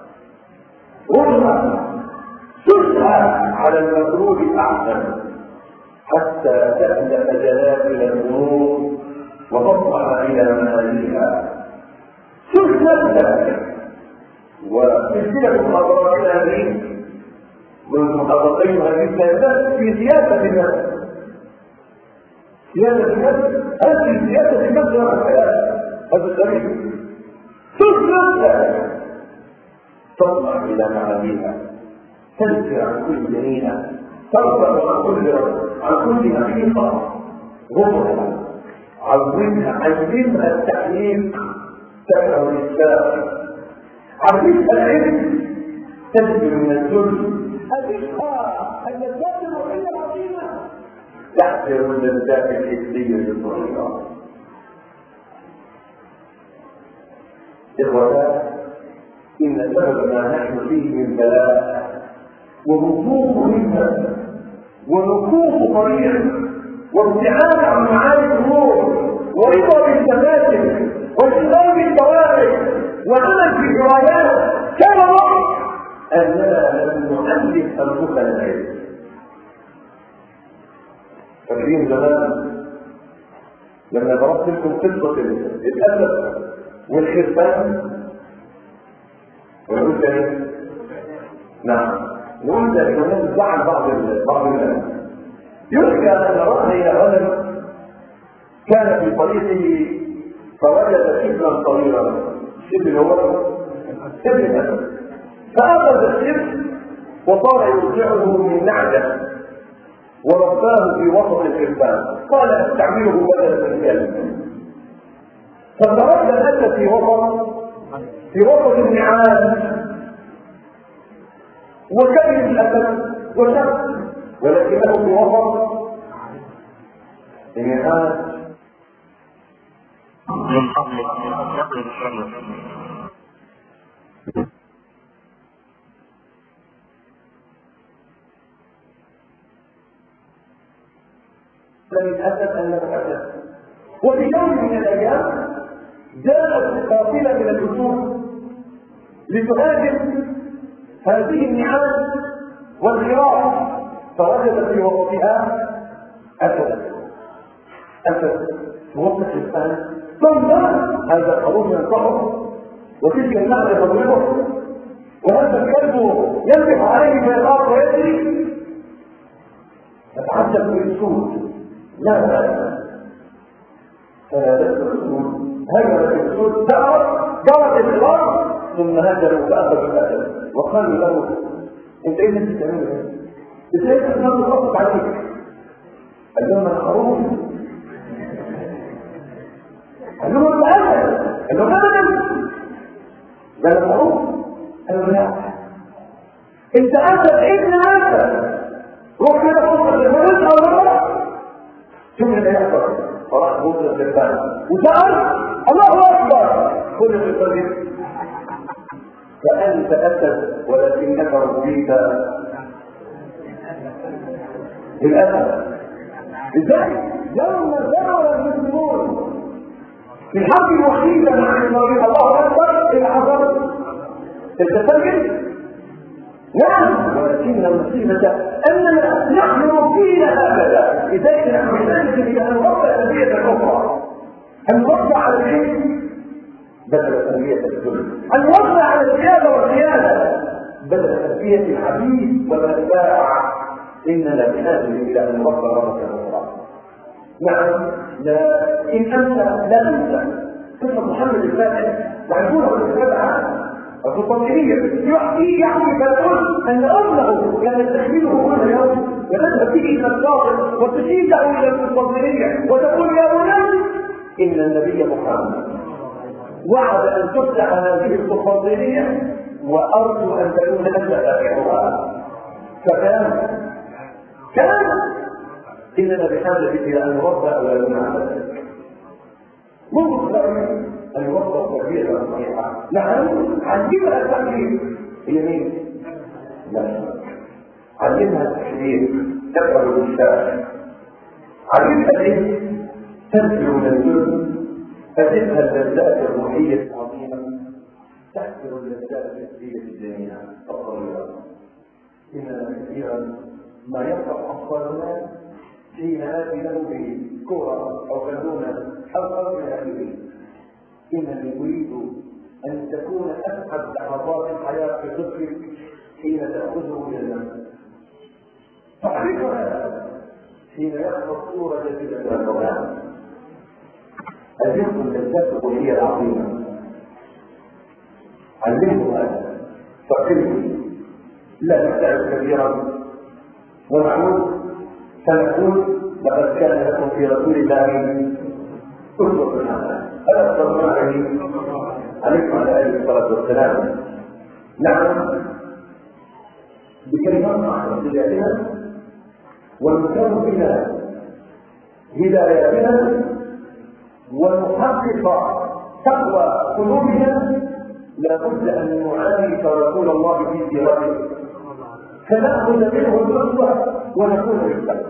B: رغم سرها على المفروض الاحسن حتى تألف جلائل الامور وتطلع الى منازلها. سر نفسك. وسلسله محاضراتنا هذه من محاضرتين هذه الثلاثات في سياسه النفس. سياسه النفس هذه سياسه النفس مع الحياه، هذا الدليل. سر نفسك تطلع الى معانيها، تنزل عن كل جنينه، ترفع عن كل عن كل حقيقه غمرها، عظمها، علمها التحقيق، تفهم الاسلام، علمها العلم، تنزل من الذل، أذقها اللذات الروحيه العظيمه، تحذر من اللذات الحسيه الصغيره. إخوتان، إن سبب ما نحن فيه من بلاء ووقوف منها ونكوف طريق وابتعاد عن معاني الامور ورضا بالتماثل والتزام بالتوابع وعمل في الروايات كان الوقت اننا لم نؤلف انفسنا العلم. فاكرين زمان لما ضربت لكم قصه الاسد والخرفان ويقول ثاني؟ نعم، نقول ده كمان زعل بعض بعض الناس. يحكى ان رأي غنم كان في طريقه فوجد شبلا صغيرا، شبل هو شبل الاسد، فاخذ الشبل وصار يرجعه من نعجه ورباه في وسط الخرفان، قال استعمله بدلا من كلب. فترك الاسد في وسط في وسط النعام وكبد الاسد وشق، ولكنه في وسط النعام.
C: من فضلك يقل الشيء
B: للاسف انه اسد. وفي يوم من الايام جاءت قافله من الاسود لتهاجم هذه النعام والخراف، فوجدت في وسطها اسد. اسد موقف الانسان ثم هذا الخروف ينصحه وتلك النعمه تضربه وهذا الكلب ينبح عليه فيخاف ويجري. فتعجب من الاسود، لا لا فنادته الاسود، هجمت الاسود، جرت الخراف ثم هجموا فاخذوا الاسد وقالوا له انت ايه اللي بتعمله ده؟ ازاي تقدر تخطط عليك؟ قال لهم الخروف. قال لهم الاسد. قال لهم ابدا ده الخروف. قالوا لا انت اسد ابن اسد، روح كده فرصه للمريض او لا. شوف اللي هيحصل. فراح فرصه للفن وسال الله اكبر كل الفريق. فأنت أسد ولكنك ربيت بالأسد. إزاي؟ يوم زار المسلمون في الحرب الوحيدة مع النبي الله أكبر العظم تتسجل. نعم، ولكن المصيبة أننا نحن ربينا هكذا. لذلك نحن نحتاج إلى أن نربى الأنبياء الأخرى، أن نربى على العلم بدل تنمية الذل، أن نوضع على السيادة والقيادة بدل تنمية الحديث والأتباع. إننا بحاجة إلى أن نوضع مرة أخرى. نعم، لا إن أنت لا تنسى قصة محمد الفاتح وعنقوله السبعة القسطنطينية يحكي يعني فيقول أن أمه كانت تحمله كل يوم وتذهب به إلى الشاطئ وتشيده إلى القسطنطينية وتقول يا ولد إن النبي محمد وعد أن تفتح هذه القسطنطينية وأرجو أن تكون أنت تابعها. فكان كان إننا بحاجة إلى أن نربى أولادنا على ذلك منذ الصغر أن يوظف تربية صحيحة. نحن علمها التحرير هي مين؟ لا علمها التحرير تقرأ الإنسان علمها الإيه؟ تنزل من الجزء فتلها اللذات الروحية العظيمة تحسر اللذات النفسية الجميلة الطويلة. إن كثيرا ما يفرح أطفالنا حين آتي له بكرة أو بالونة أو أرض أخيه. إنني أريد أن تكون أسعد لحظات الحياة في طفلك حين تأخذه إلى المنزل. تعرف هذا حين يخلق صورة جديدة من القرآن. الرزق اللذات هي العظيمة. علمه هذا فقلت لا نحتاج كثيرا ونعود سنقول لقد كان لكم في رسول الله أسوة حسنة. ألا تظن عليه عليكم على آله الصلاة والسلام. نعم بكلمات معصياتنا ونكون بنا هداياتنا ونحقق تقوى قلوبنا لابد أن نعالج رسول الله في سيرته فنأخذ منه الأسوة ونكون بالسبب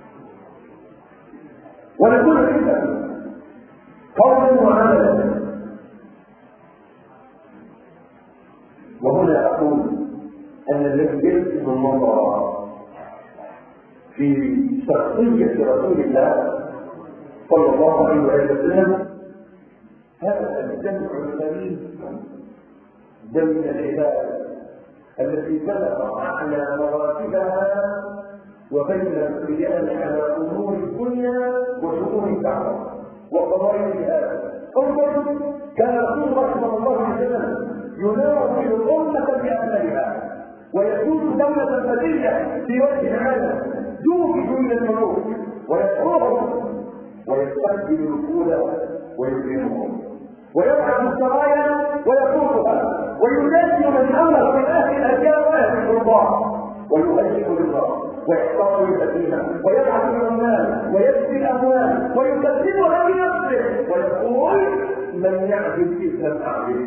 B: ونكون بالسبب قولا وعملا. وهنا أقول أن الذي يلزم النظر في شخصية رسول الله صلى الله عليه وسلم هذا الجمع الكريم بين العباد التي بلغ أعلى مراتبها وبين الرجال على أمور الدنيا وشؤون الدعوة وقضايا الجهاد. انظر كان رسول الله صلى الله عليه وسلم يناول الأمة بأمرها ويسود دولة فتية في وجه العالم يوجد من الملوك ويدعوهم ويستقبل الأولى ويكرمهم ويبعث السرايا ويقودها وينادي من حوله من أهل الأديان وأهل الرضاع ويؤلف لله ويحتار السفينة ويبعث العمال ويسقي الأموال ويكذبها بنفسه ويقول من يعدل إذن أعدل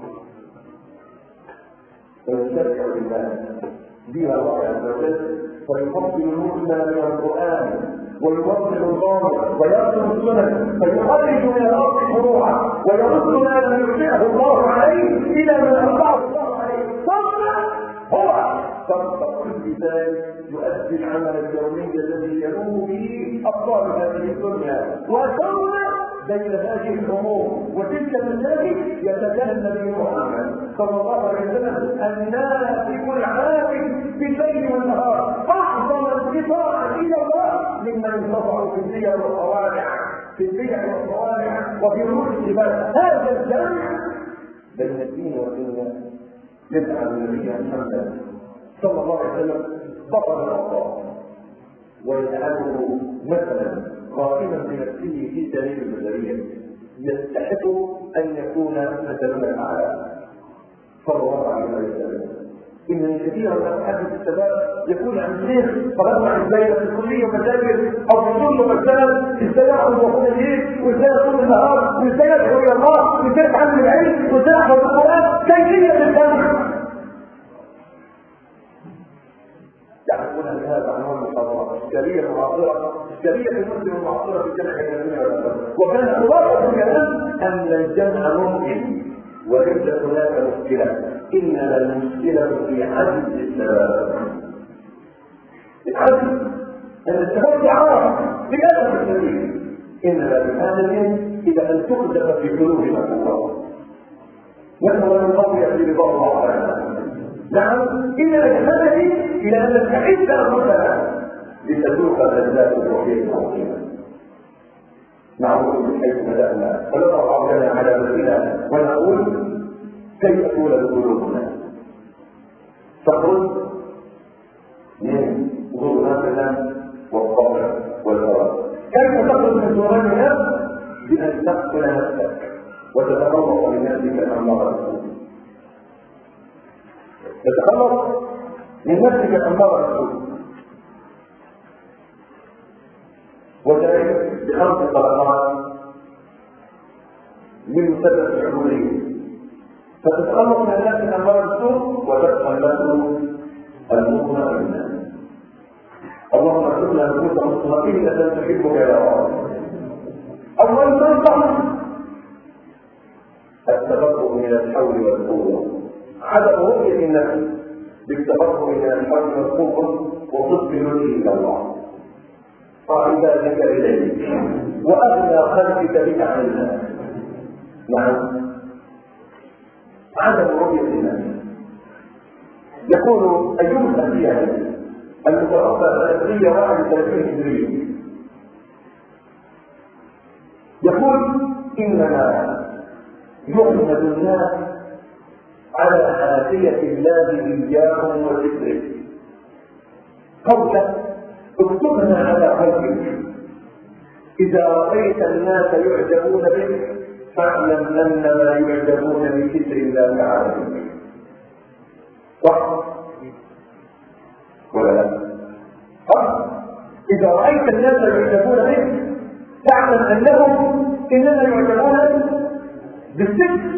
B: ويشكر بالله بها الله عز وجل فيفضل المسلم من القرآن ويفضل الضامن ويرسم السنن فيخرج من الأرض فروعا ويرد ما لم يرجعه الله عليه إلى من أرضعه الله عليه ثم هو ثم كل ذلك يؤدي العمل اليومي الذي ينوم به أبطال هذه الدنيا وثم بين هذه الامور وتلك المساجد يتجاهل النبي محمد صلى الله عليه وسلم الناسك العابد بالليل والنهار اعظم انتصارا الى الله ممن انتصروا في البيع والصوامع في البيع والصوامع وفي امور الجبال. هذا الجمع بين الدين والدنيا يجعل النبي محمد صلى الله عليه وسلم بطل الله ويجعله مثلا قائما بنفسه في سبيل البشريه يستحق ان يكون مثلنا الاعلى صلى الله عليه وسلم. ان كثيرا من اصحاب الشباب يقول عن الشيخ فرضنا عن الليله في الكليه ومساجد او في كل مكان ازاي ياخذ وقود الليل وازاي يصوم النهار وازاي يدعو الى الله وازاي يتعلم العلم وازاي يحفظ القران كيفيه الجمع. يعرفون ان هذا عنوان المحاضره اشكاليه معاصره اشكاليه المسلم المعاصره في الجمع الاسلامي وكان خلاصه الكلام ان الجمع ممكن وليس هناك مشكله انما المشكله في عجز الشباب. العجز ان الشباب يعرف بهذا السبيل انما بحاجه الى ان تقذف في قلوبنا القوه نحن نقوي برضا الله تعالى. نعم إننا بحاجة إلى أن نستعد أنفسنا لتذوق اللذات الروحية العظيمة. نعود من حيث بدأنا ونضع رأسنا على مسيرنا ونقول كي أكون بقلوبنا تخرج من ظلمات النفس والطبع والهوى. كيف تخرج من ظلمات النفس؟ بأن تقتل نفسك وتتخلص من نفسك الأمارة بالسوء. تتخلص من نفسك الأمارة بالسوء وذلك بخمس طلقات من مسدس العبودية. فتتخلص من النفس الأمارة بالسوء وتدخل نفسه المطمئنة. اللهم ارزقنا نفوسا مطمئنة تحبك يا رب. أول تنصح التبرؤ من الحول والقوة، عدم رؤية النفس بالتبرؤ من الحول والقوة وصدق الوجه إلى الله وعبادك إليك وأغنى خلقك بك عن الناس. نعم، عدم رؤية النفس. يقول أيوب الأنبياء المتوفى الأسرية واحد وثلاثين هجرية يقول إنما يحمد الناس على حافية الله إياهم وذكره. قوله اكتبنا على قلبك إذا رأيت الناس يعجبون بك فاعلم أنما يعجبون بذكر الله عليك. صح ولا لا؟ صح. إذا رأيت الناس يعجبون بك تعلم أنهم إنما يعجبون بالذكر،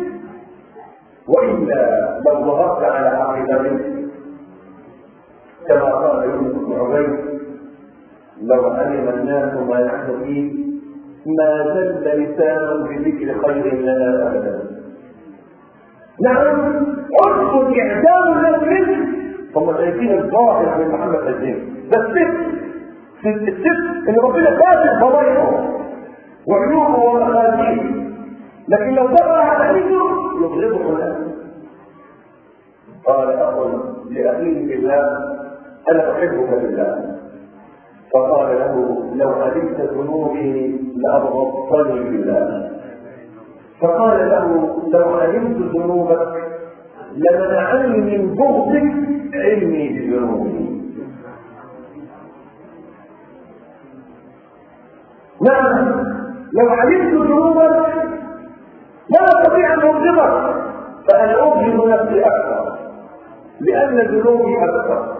B: وإلا لو ظهرت على عقيدتك كما قال يونس بن عبيد لو علم الناس ما نحن فيه ما زل لسان بذكر خير لنا أبدا. نعم، ارفض إعدام الناس منه. هم شايفين الظاهر من محمد الدين بس في الست ان ربنا كاتب فضايحه وعيوبه ومخازيه، لكن لو دخل على حديثه يبغضه الناس. قال اقول لاخيه بالله انا احبك بالله، فقال له لو علمت ذنوبي لابغضتني بالله. فقال له لو علمت ذنوبك لمنعني من بغضك علمي بذنوبي. نعم، لو علمت ذنوبك لا استطيع ان ابغضك فانا ابغض نفسي اكثر لان ذنوبي اكثر.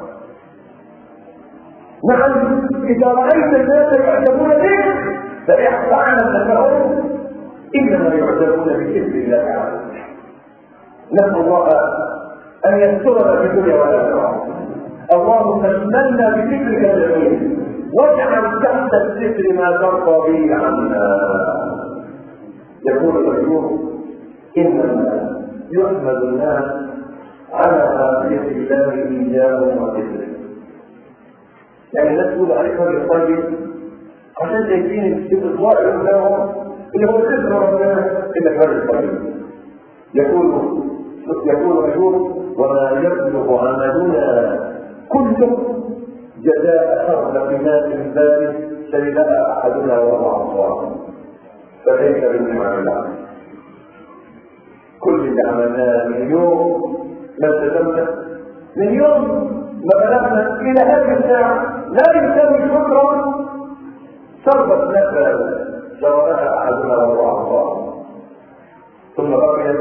B: نعم، اذا رايت الناس يعجبون بك فاعلم انهم انما يعجبون بذكر الله تعالى. نسال الله ان يسترنا في الدنيا والاخره. اللهم اشملنا بذكرك الجميل واجعل تحت الذكر ما ترضى به عنا. يقول ايوب انما يحمد الناس على معصيه الله اياهم وذكره. يعني الناس تقول عليك راجل طيب عشان شايفين الاطلاع قدامهم اللي هو ذكر ربنا انك راجل طيب. يقول يقول ايوب وما يبلغ عملنا كله جزاء شر قنات ذات شهدها احدنا وهو عصام فكيف بالنعم الله. كل اللي عملناه من يوم ما التزمنا من يوم ما بلغنا الى هذه الساعه لا يساوي شكرا شربت نفسها شربها احدنا وهو عصام. ثم بقيت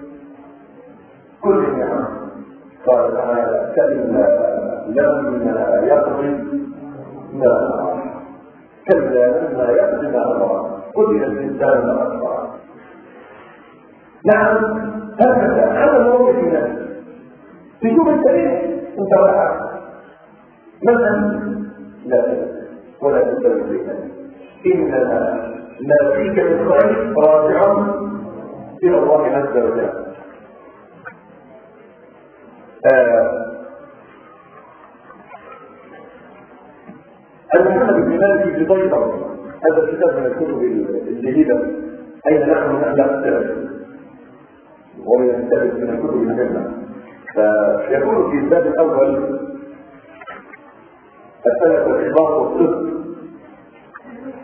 B: كل النعم. قال تعالى كلا لما يقضي ما كلا لما يقضي ما امر قتل الانسان ما اكبر. نعم، هكذا هذا هو الناس تشوف التاريخ انت ولا مثلا لا ولا تستوي بها انما ما فيك من خير راجع الى الله عز وجل. المحمد بن مالك في ضيطة هذا الكتاب من الكتب الجديدة أين نحن من أخلاق السلف ومن السلف من الكتب المهمة. فيقول في الباب الأول السلف والإخبار والصدق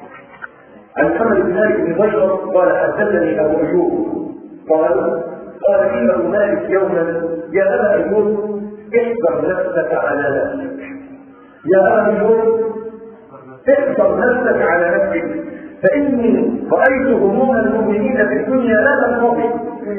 B: عن محمد بن مالك بن ضيطة قال حدثني أبو أيوب قال قال قال إنه مالك يوما يا أبا أيوب احذر نفسك على نفسك، يا أبا أيوب احذر نفسك على نفسك، فإني رأيت هموم المؤمنين في الدنيا لا تنقضي،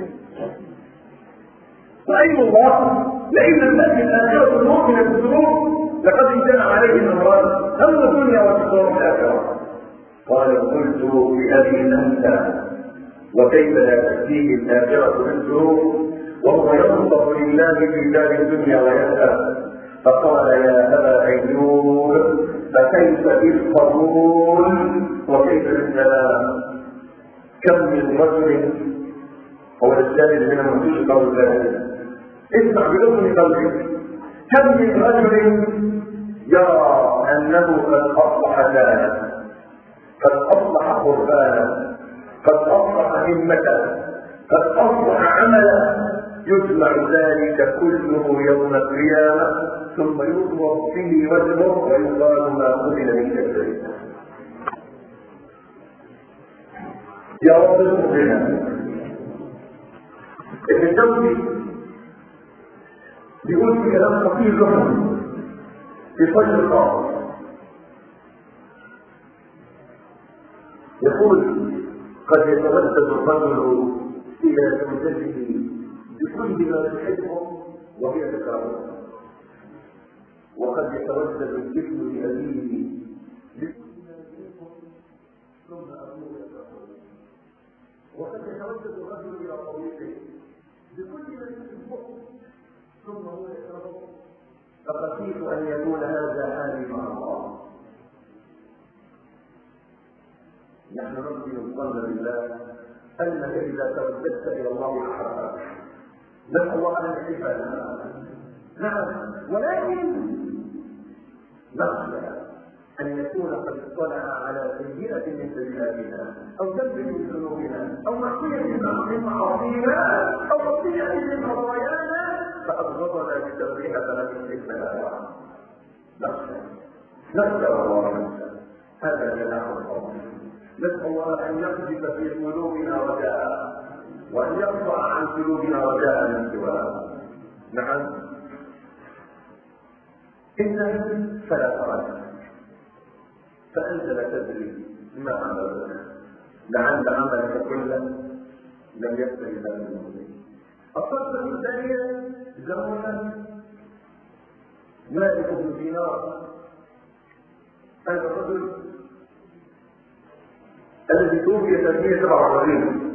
B: وأيم الله لئن لم تأتي الآخرة المؤمنة بالذنوب لقد اجتمع عليه الأمران، هم الدنيا وتصور الآخرة. قال قلت بأبي أنت وكيف لا تأتيه الآخرة بالذنوب وهو ينظر لله في دار الدنيا ويسأل؟ فقال يا أبا أيوب فكيف بالقبول وكيف بالسلام؟ كم من رجل هو الثالث من المنتوج قول ذلك اسمع بأذن قلبك، كم من رجل يرى أنه قد أصلح دانا، قد أصلح قربانا، قد أصلح همته، قد أصلح عملا، يجمع ذلك كله يوم القيامة ثم يضرب فيه وزنه ويقال ما قبل من كذلك. يا رب المؤمنين ابن الجوزي بيقول في كلام خطير جدا في فجر القاضي، يقول قد يتردد الرجل الى زوجته بكل ما تحبه وهي تكرهه، وقد يتردد الجسم لأبيه بكل ما يحبه ثم أبوه يكرهه، وقد يتردد الرجل الى طبيبه بكل ما يحبه ثم هو يكرهه، فخشيت ان يكون هذا حالي مع الله. نحن نرجو الظن بالله انك اذا ترددت الى الله احبك، نسال الله ان يحبنا، نعم، ولكن نخشى ان يكون قد اطلع على سيئه من سيئاتنا او ذنب من ذنوبنا او معصيه من معاصينا او خطيئه من خطايانا فابغضنا بتوبيخ فلم يحبنا. نخشى نخشى الله، هذا جناح الله. نسأل الله أن يقذف في قلوبنا رجاء وأن يرفع عن قلوبنا رجاء من سواه. نعم، إنه فلا ترجع فأنت لا تدري ما عملك، لعل عملك كله لم يكن إلا بالمؤمنين. الصفة الثانية زوجة مالك بن دينار، هذا الرجل الذي توفي سنة سبعة وعشرين،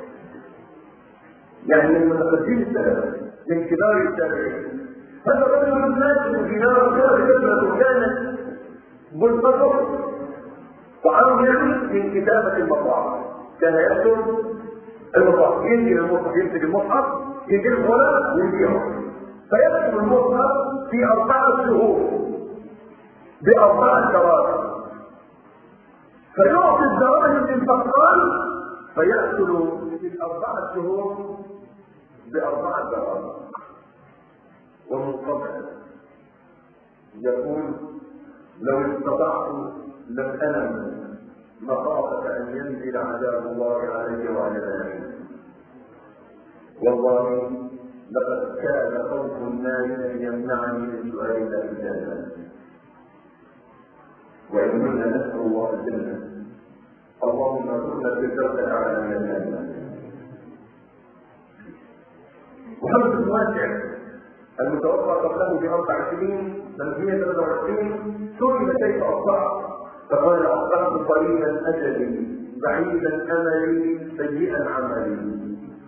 B: يعني من متقدمي السلف من كبار التابعين. هذا الرجل مالك بن دينار كان كتبة كانت بالقصر وعمل من كتابة المصاحف، كان يكتب المصحف، ينزل المصحف يمسك المصحف يجي الغلاء ويبيعه، فيكتب المصحف في أربعة شهور بأربعة دراهم، فيعطي الدراهم للفقران فيأكل في الأربعة شهور بأربعة دراهم. ومن قبل يقول لو استطعت لم أنم مخافة أن ينزل عذاب الله علي وعلى ذلك، والله لقد كان خوف الناس يمنعني من سؤال الله الجنة، وإن كنا نسأل الله الجنة اللهم ارزقنا الفردوس الأعلى من الجنة. محمد بن واسع المتوفى قبله بأربع سنين ثلاثمائة وثلاثة وعشرين سئل كيف أصبح، فقال أصبحت قليلا أجلي بعيدا أملي سيئا عملي.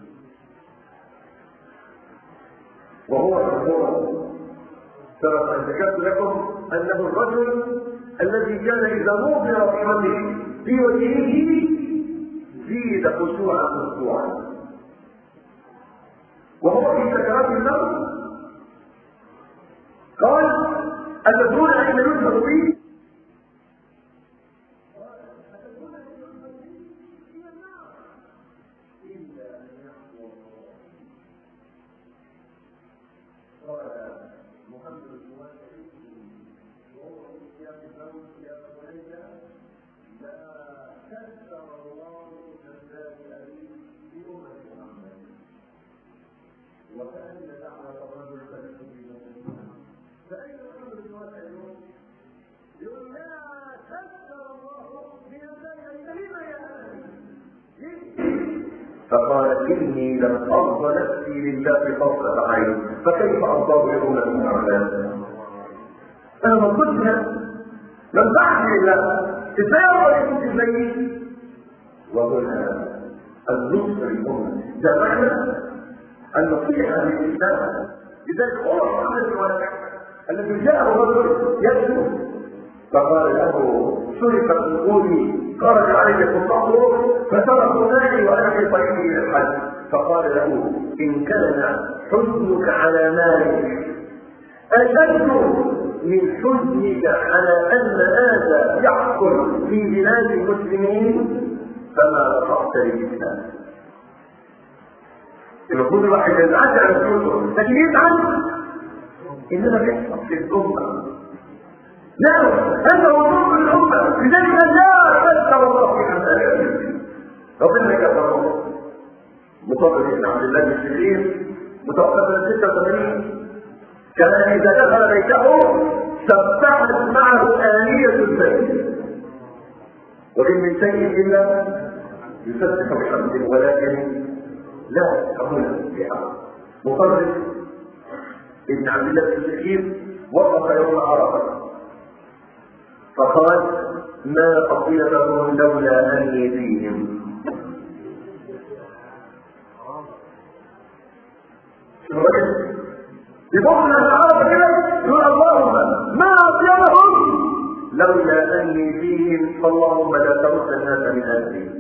B: وهو الرسول ترى أن ذكرت لكم أنه الرجل الذي كان إذا نظر في وجهه في وجهه زيد خشوعا خشوعا، وهو في سكرات الموت قال أتدرون أين يذهب به؟ فأين الأمر الواقع اليوم؟ يقول لا تذكر الله بأبنائك لما يا أهلي. فقال إني لم أرض نفسي لله طرفة عين فكيف أرضى يوما من أعمال؟ أنا ما كنت لم بعد لله إزاي أرضى كنت زيي؟ وهنا النصر الأمة ده معنى النصيحة للإسلام. لذلك عمر بن الواقع الذي جاء الرجل يبدو فقال له شركت نقودي خرج عليك التطهر فترك مالي وانا في طريقي الى الحج. فقال له ان كان حزنك على مالك اشد من حزنك على ان هذا يحصل في بلاد المسلمين فما نصحت للاسلام. المفروض الواحد يزعل عن الكفر لكن يزعل انما بيحصل في الامه. نعم هذا هو نصر الامه. لذلك لا تذكر الله في امثالها. ربنا كفر مصطفى بن عبد الله الشريف متوفى سنه ستة وثمانين كان اذا دخل بيته سبحت معه آلية البيت وإن من شيء الا يسبح بحمده ولكن لا يفقهون بها. مطرف ابن عبد الله الشريف وقف يوم عرفه فقال ما أطيبهم لولا أني فيهم. يقول أن عرفه كده يقول اللهم ما أطيبهم لولا أني فيهم فاللهم لا ترد الناس من أهلي.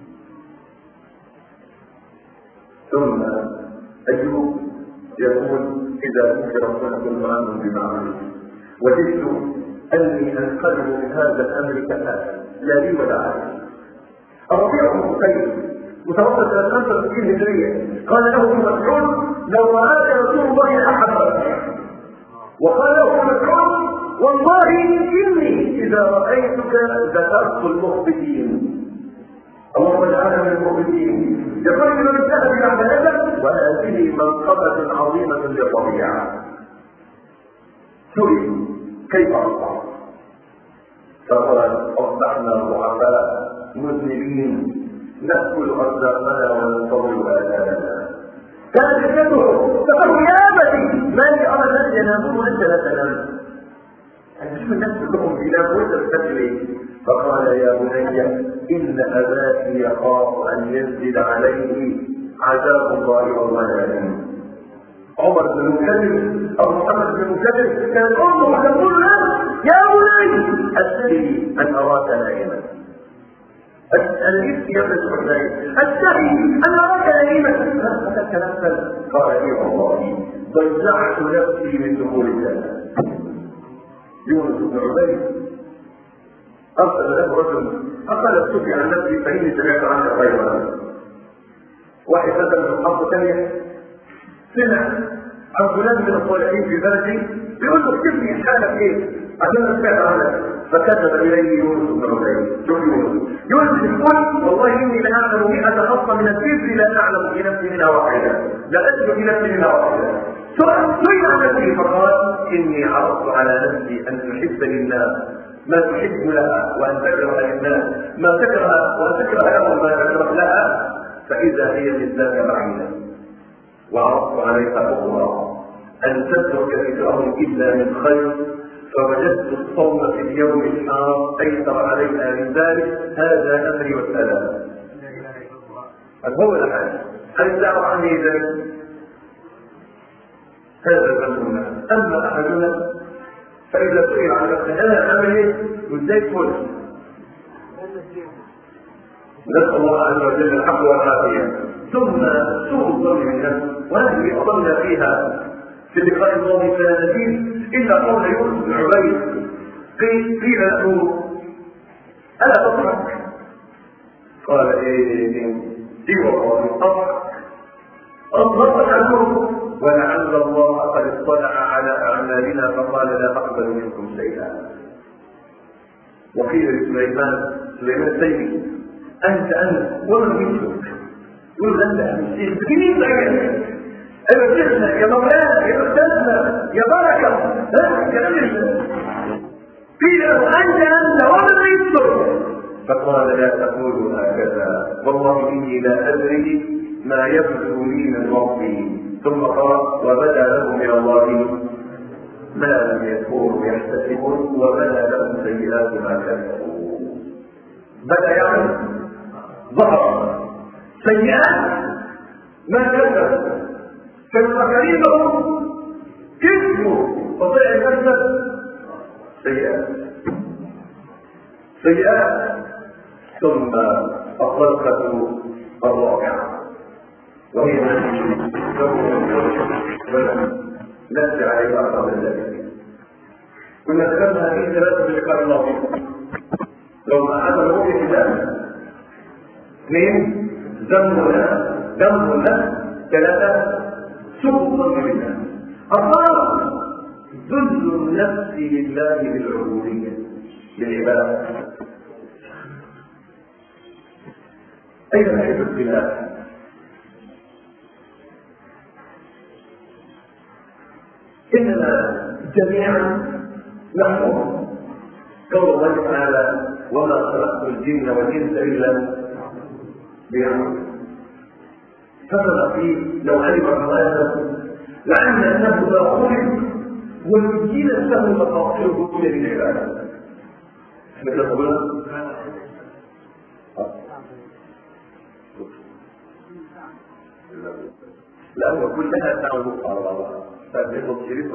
B: ثم أيوب يقول إذا ذكر ربكم عنهم بمعروف وجدت أني أنقلب من هذا الأمر كفاءة لا لي ولا علي. الربيع بن حسين متوسط سنة خمسة وستين هجرية قال له ابن مسعود لو رآك رسول الله أحبك. وقال له ابن مسعود والله إني إذا رأيتك ذكرت المخبتين. اللهم اجعلنا من المخبتين. يقول ابن الذهب بعد هذا وهذه منقبة عظيمة للطبيعة. سئل كيف أصبح؟ فقال أصبحنا ضعفاء مذنبين نأكل أرزاقنا وننتظر آثارنا. كان جسده فقال يا أبتي ما لي أرى الناس ينامون وأنت لا تنام. أنتم الناس كلهم ينامون وأنت تستجري. فقال يا بني إن أباك يخاف أن ينزل عليه عذاب الله والملائكة. عمر بن المكلم او محمد بن المكلم كان امه تقول له يا بني استحي ان اراك نائما. انا جبت يا ابن الحسين استحي ان اراك نائما. فقد تنفل قال اي والله ضيعت نفسي من دخول الجنه. يونس بن عبيد ارسل له رجل فقال استحي عن نفسي فاني سمعت عنك خيرا. واحد نزل من الارض ثانيه سمع عن فلان من الصالحين في بلدي بيقول له اكتب لي حالك ايه عشان سمعت عنك. فكتب اليه يونس بن عبيد. شوف يونس يونس يقول والله اني لاعلم مئة خطه من الكذب لا اعلم في نفسي منها واحده لا اجد في نفسي منها واحده. سئل عن نفسه فقال اني عرضت على نفسي ان تحب لله ما تحب لها وان تكره للناس ما تكره وان تكره لهم ما تكره لها فاذا هي من ذاك بعيدا. وعرضت عليك أخرى أن تترك ذكرهم إلا من خير فوجدت الصوم في اليوم الحار أيسر عليها من ذلك هذا أمري والسلام. هذا هو الحال. هل تعرف عني ذلك؟ هذا ذنبنا. أما أحدنا فإذا سئل عن نفسه أنا أعمل إيه؟ وإزاي تقول؟ نسأل الله عز وجل الحق والعافية. ثم سوء الظن من النفس وهذه أظن فيها في اللقاء الماضي فلا نزيد إلا قول يونس بن عبيد قيل له ألا تضحك؟ قال إيه إيه والله أضحك أضحك عنه ولعل الله قد اطلع على أعمالنا فقال لا أقبل منكم شيئا. وقيل لسليمان سليمان التيمي أنت أنت ومن مثلك يقول أنت الشيخ كمين بعيد أنا الشيخ شيخنا يا مولانا يا استاذنا يا بركه، ها كلام قيل له انت انت ومن يستر، فقال لا تقولوا هكذا والله اني لا ادري ما يبدو لي من ربي، ثم قال وبدا لهم من الله ما لم يكونوا يحتسبون وبدا لهم سيئات ما كسبوا. بدا يعني ظهر سيئات ما كسبوا، فالمكرين لهم كسبوا وطلع يكسب سيئات سيئات. ثم الطلقة الرابعة وهي التي نسي عليها قبل ذلك. كنا ذكرنا هذه ثلاثة في اللقاء الماضي. لو ما حصل ممكن كتاب اثنين ذنبنا ذنبنا ثلاثة سوء الظن بالله. أربعة ذل النفس لله بالعبودية بالعبادة. أين نحب بالله؟ إننا جميعا نحن قول الله تعالى وما خلقت الجن والإنس إلا ليعبدون. فما فيه لو علم الله لعلم أنه لا خلق والدين له مقاصد كل العبادة. مثل قولنا لا هو كلها تعود على الله فبيض شريك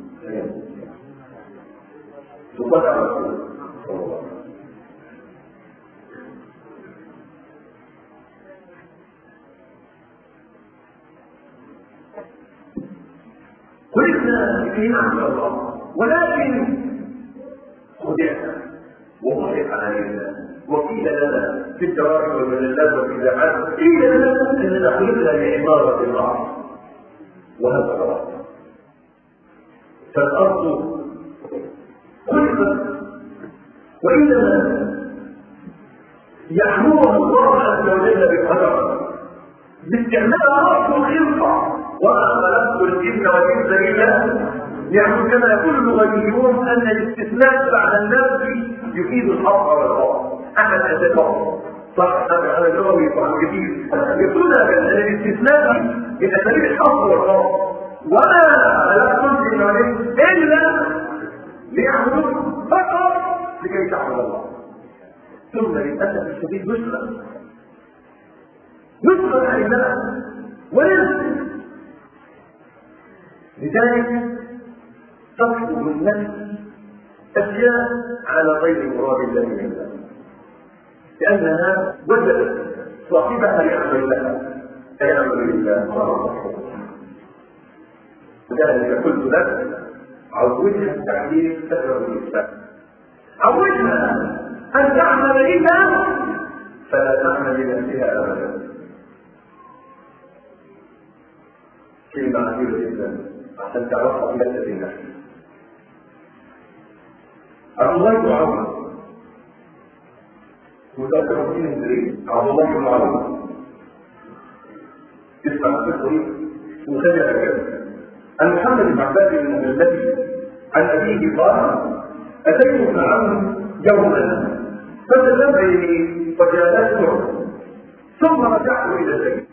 B: تقطع رسول صلى الله عليه وسلم. خلقنا في نعمة الله ولكن خدعنا وضحك علينا وقيل لنا في التوارث والمجلات وفي الزحات قيل لنا اننا خلقنا لعمارة الارض وهذا غلط. فالارض خلقت وانما يحموها الله عز وجل بالقدر باستعمال راس الخلقه وما خلقت الجن والانس الا يعني كما يقول اللغويون ان الاستثناء بعد النفس يفيد الحق والغلط. احد اسبابه صح هذا اللغوي صح كثير يقول ان الاستثناء من اساليب الحق والغلط وما خلقت الجن والانس الا ليعبدون فقط لكي تعبد الله. ثم للاسف الشديد نسخه نسخه عن الله ونسخه. لذلك تطلب النفس أشياء على غير مراد الله منها لأنها وجدت صاحبها يعمل لها فيعمل لله. لذلك قلت لك عودها التعليم تكره الإنسان، عودها أن تعمل لله فلا تعمل لنفسها أبدا. كلمة عجيبة جدا عشان تعرفها بنفس النفس. عبد الله بن عمر متأثر فيه من عبد الله بن عمر اسمع القصة وخلي هكذا. عن محمد بن عباد الذي عن أبيه قال أتيت ابن عمرو يوما فتزوجني فجالسته ثم رجعت إلى البيت.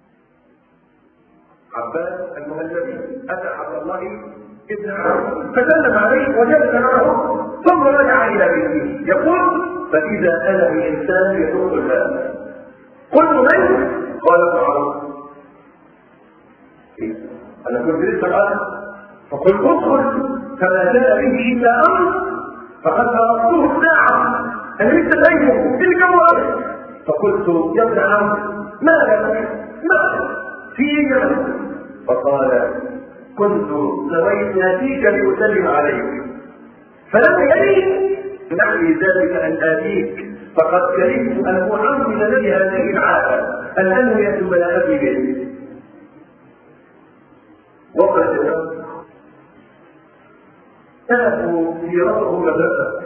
B: عباس المهلبي أتى عبد الله ابن عمرو فسلم عليه وجلس معه ثم رجع إلى بيته يقول فإذا أنا بإنسان يسوق الناس قلت من؟ قال ابن عمرو. أنا كنت لسه قال فقلت ادخل فما جاء به إلا أمر فقد أردته الساعة أنا لسه سايبه تلك مرة. فقلت يا ابن عمرو ما لك؟ ما في إيه؟ فقال كنت نويت ناتيك لأسلم عليك فلم يلي نحوي ذلك أن آتيك فقد كرهت أن أعمل لي هذه العادة أن أنوي ثم لا أبي به. وقد كانوا في رأسه مدرسة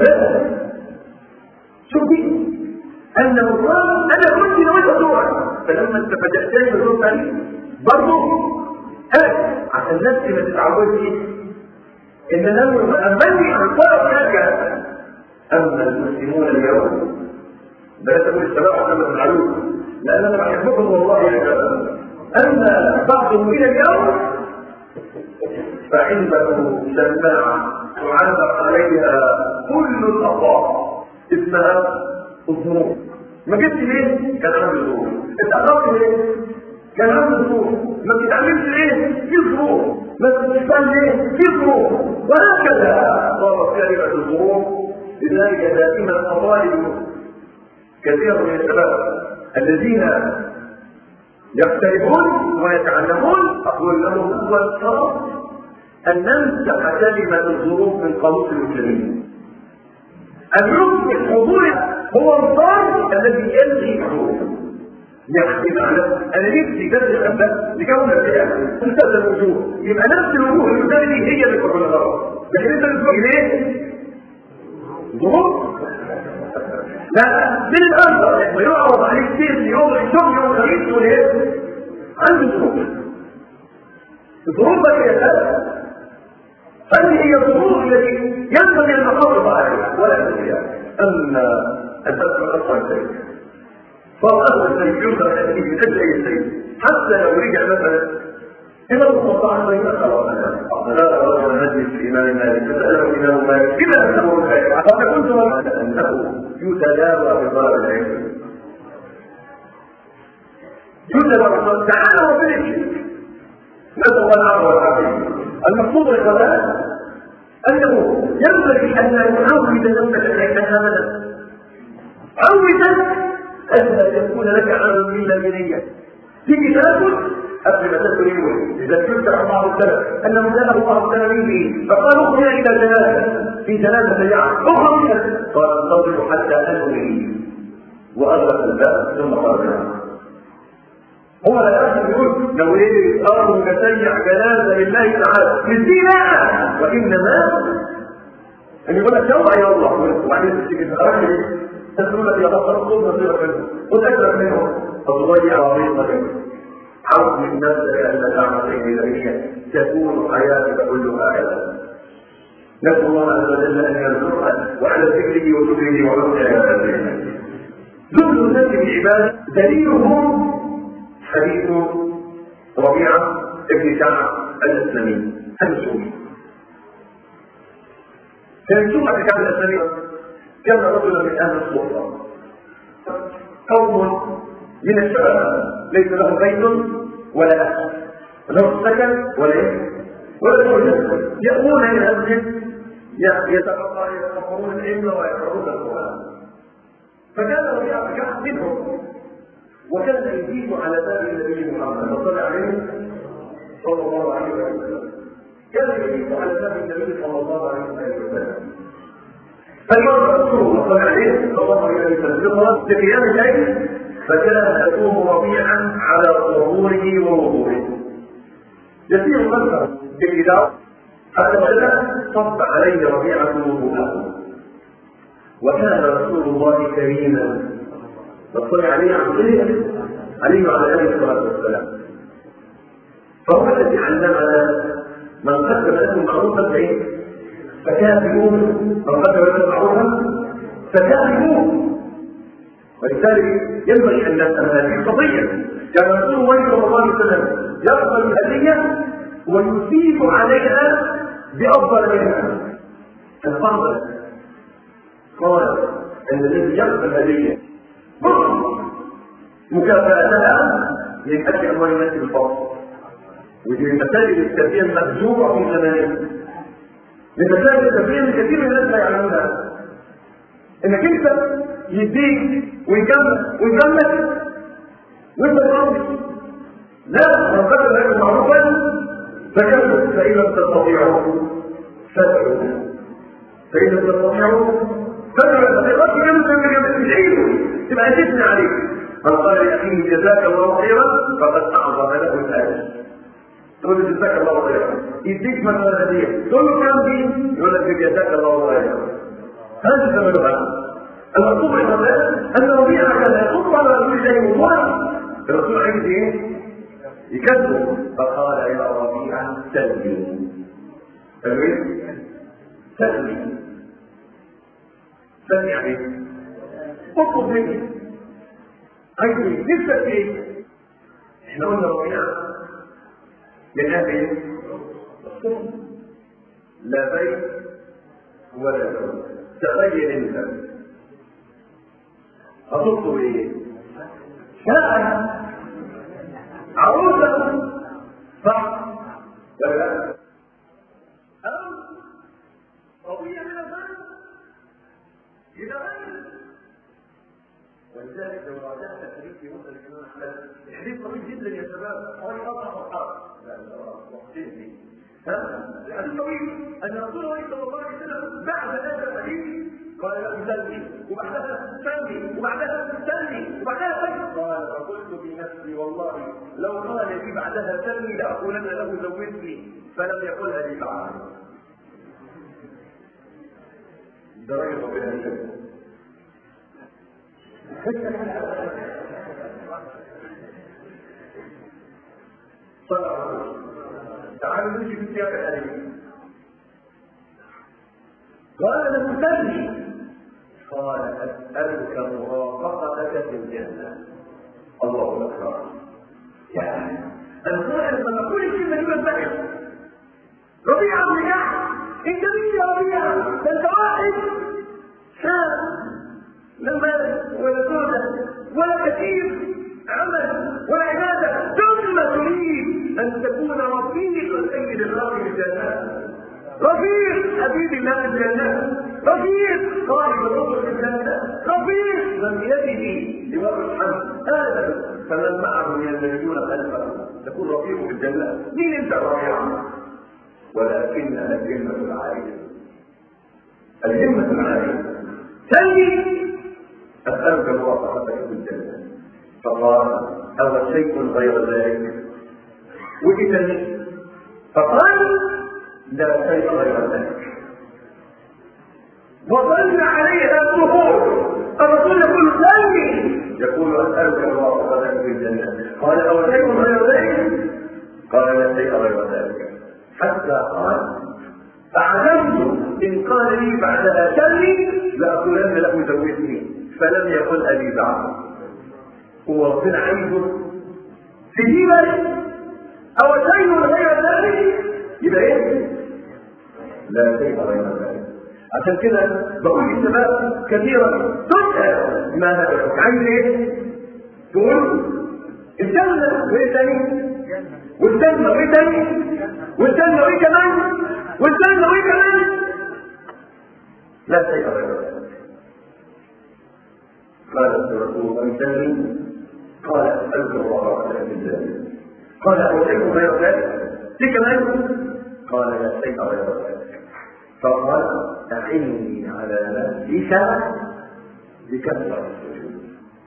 B: مدرسة شوفي أنه قال أنا كنت نويت أدور فلم لما انت فتحتني بصوت ثاني برضه ها عشان نفسي ما تتعودش ان انا امني عن طرف حاجه. اما المسلمون اليوم بلاش اقول الشباب عشان ما تزعلوش لان انا بحبكم والله يا شباب. اما بعضهم الى اليوم فعنده سماعه تعلق عليها كل الاخبار اسمها الظروف. ما جبت ليه؟ كان عنده ظروف. اتأخرت ليه؟ كان عنده ظروف. ما بتتعلمش ليه؟ في ظروف. ما بتشتغل ليه؟ في ظروف. وهكذا صارت كلمة الظروف. لذلك دائما أطالب كثير من الشباب الذين يقتربون ويتعلمون أقول لهم هو الشرط أن نمسح كلمة الظروف من قاموس المسلمين. أن يصبح حضور هو الضار الذي يلغي الحضور. يعني معنى أنا نفسي جد الأنباء لكون الفئة منتهى الوجوه يبقى نفس الوجوه المثالي هي اللي تكون الغرب. لكن أنت بتقول ليه؟ ظروف؟ لا من الأنظر لما يعرض عليك كتير يوم الشغل يوم الخميس تقول إيه؟ عنده ظروف. ظروفك يا سادة هذه هي الظروف التي ينبغي أن نحافظ عليها ولا تنسيها. أما الفتح الأصل الشيء فالأصل الشيء ينبغي أن يأتي من أجل أي شيء حتى لو رجع مثلا إلى المستطاع بين الخلاص لا أرى المجلس في إمام مالك فسأله إمام مالك إذا أنه الخير فقد كنت مرة أنه يتداوى بضرر العلم يتداوى بضرر تعالى وبالشيء نسأل الله والعافية. المقصود الغباء أنه ينبغي أن نعود نفسك إليك أبدا. عودك أن يكون لك عمل من البنية تيجي تاكل قبل ما تاكل يوم إذا كنت أربعة سنة أن مدانه الله سنة منه فقالوا اخرج إلى جنازة في جنازة سيارة اخرج قال انتظروا حتى أنوي وأغلق الباب ثم خرج. هو لا يحسن يقول لو ايه ارض متسيع جنازه لله تعالى للدين وانما ان يقول لك يلا يا الله وبعدين تيجي تخرج تقول لك يا الله خذ نصيبك منه وتكرف منه تضيع عظيمه عظم نفسك ان تعمل الهيه تكون حياتك كلها عباده. نسال الله عز وجل ان يرزقنا وعلى ذكره وشكره وحسن عبادته. ذكر الناس بعباده دليلهم حديث ربيعة ابن كعب الإسلامي المسؤول. كان سمعة كعب الإسلامي كان رجلا من أهل الصحبة قوم من الشباب ليس له بيت ولا أهل له سكن ولا ولا زوجة يأتون إلى المسجد يتفقهون العلم ويقرؤون القرآن. فكان ربيعة كعب منهم وكان يزيد على باب النبي محمد صلى الله عليه صلى الله عليه وسلم. كان يزيد على باب النبي صلى الله عليه وسلم. فالمرة رسول صلى عليه صلى الله عليه وسلم في قيام الليل فكان يقوم ربيعا على ظهوره ووضوءه. يسير مثلا بالإدارة حتى بدأ صب عليه ربيعة وضوءه. وكان رسول الله كريما فصلي عليه عن غيره عليه وعلى اله الصلاه والسلام. فهو الذي علمنا من قدم لكم معروفا فايه؟ فكافئوه. من قدم لكم معروفا فكافئوه. ولذلك ينبغي ان نفهم هذه القضيه. كان رسول الله صلى الله عليه وسلم يقبل الهديه ويثيب عليها بافضل منها. الفضل قال ان الذي يقبل الهديه مكافأتها من أجل أموال الناس بالفضل. ودي المسائل الكثيرة المخزوعة في زماننا. من المسائل الكثيرة من كثير من الناس لا يعلمونها. إنك أنت يديك ويكمل ويكمل وأنت ترضي. لا من قدر لك معروفا فكمل فإن لم تستطيعوا فادعوا. فإن لم تستطيعوا فادعوا. فقط كمل من العيد تبقى تثني عليك. من قال لأخيه جزاك الله خيرا فقد أعظم له الآية. تقول له جزاك الله خيرا يديك مثلا هدية تقول له كم دين يقول لك جزاك الله خيرا. هذا ثمنها. المطلوب أن ربيعة كان يقوم على كل شيء وضوءا الرسول عايز ايه؟ يكذبه. فقال يا ربيع سلمي. قالوا ايه؟ سلمي. سلمي عليك. اطلب مني. عايز ايه؟ نفسك ايه؟ احنا قلنا ربيع من اهل ايه؟ الصوم. لا بيت ولا زوج. تخيل انت هتطلب ايه؟ شاء عروسه صح ولا لا؟ او قضيه من الغنم يتغير. ولذلك لو راجعت الحديث في مسألة الإمام أحمد الحديث طويل جدا يا شباب حوالي أربع صفحات. لا لا وقتين فيه. ها؟ الحديث طويل أن رسول الله صلى الله عليه وسلم بعد هذا الحديث قال له سلمي وبعدها سلمي وبعدها سلمي وبعدها سلمي. قال فقلت في نفسي والله لو قال لي بعدها سلمي لأقولن له زوجني فلم يقلها لي بعد. درجة ربنا يسلمك. صلى تعالوا نمشي في السياق الأدبي. قال له سلمي. قال أسألك مرافقتك في الجنة. الله أكبر. يعني القائل لما نقول الكلمة دي بتبين ربيع بن كعب انت مين يا ربيع؟ ده انت واحد شاب لا مال ولا زوجة ولا كثير عمل ولا عبادة ثم تريد أن تكون رفيق سيد الأرض بالجنة. رفيق حبيب الله بالجنة. رفيق قائد الرسل بالجنة. رفيق من يده لوضع الحمد هذا فمن معه ينزلون خلفه تكون رفيق بالجنة. مين انت رفيع؟ ولكنها الجنة العالية. الجنة العالية سيد أسألك مرافقتك في الجنة. فقال أو شيء غير ذلك؟ وإذا فقال لا شيء غير ذلك. وظل عليها الظهور. الرسول يقول سلمي يقول أسألك مرافقتك في الجنة. قال أو شيء غير ذلك؟ قال لا شيء غير ذلك. حتى قال أعلمت إن قال لي بعدها سلمي لأقولن له زوجني فلم يقل أبي بعد. هو ربنا عايزه في دينك أو شيء غير ذلك يبقى إيه؟ لا شيء غير ذلك. عشان كده بقول للشباب كثيرا تسأل ما هدفك؟ عايز إيه؟ تقول الجنة وإيه تاني؟ والجنة وإيه تاني؟ والجنة وإيه كمان؟ والجنة وإيه كمان؟ لا شيء غير ذلك. قال الرسول من سلمي؟ قال أسألك الله في الجنة. قال أو شيء غير ذلك؟ ليه كمان؟ قال لا شيء غير ذلك. فقال أعني على نفسك بكثرة السجود.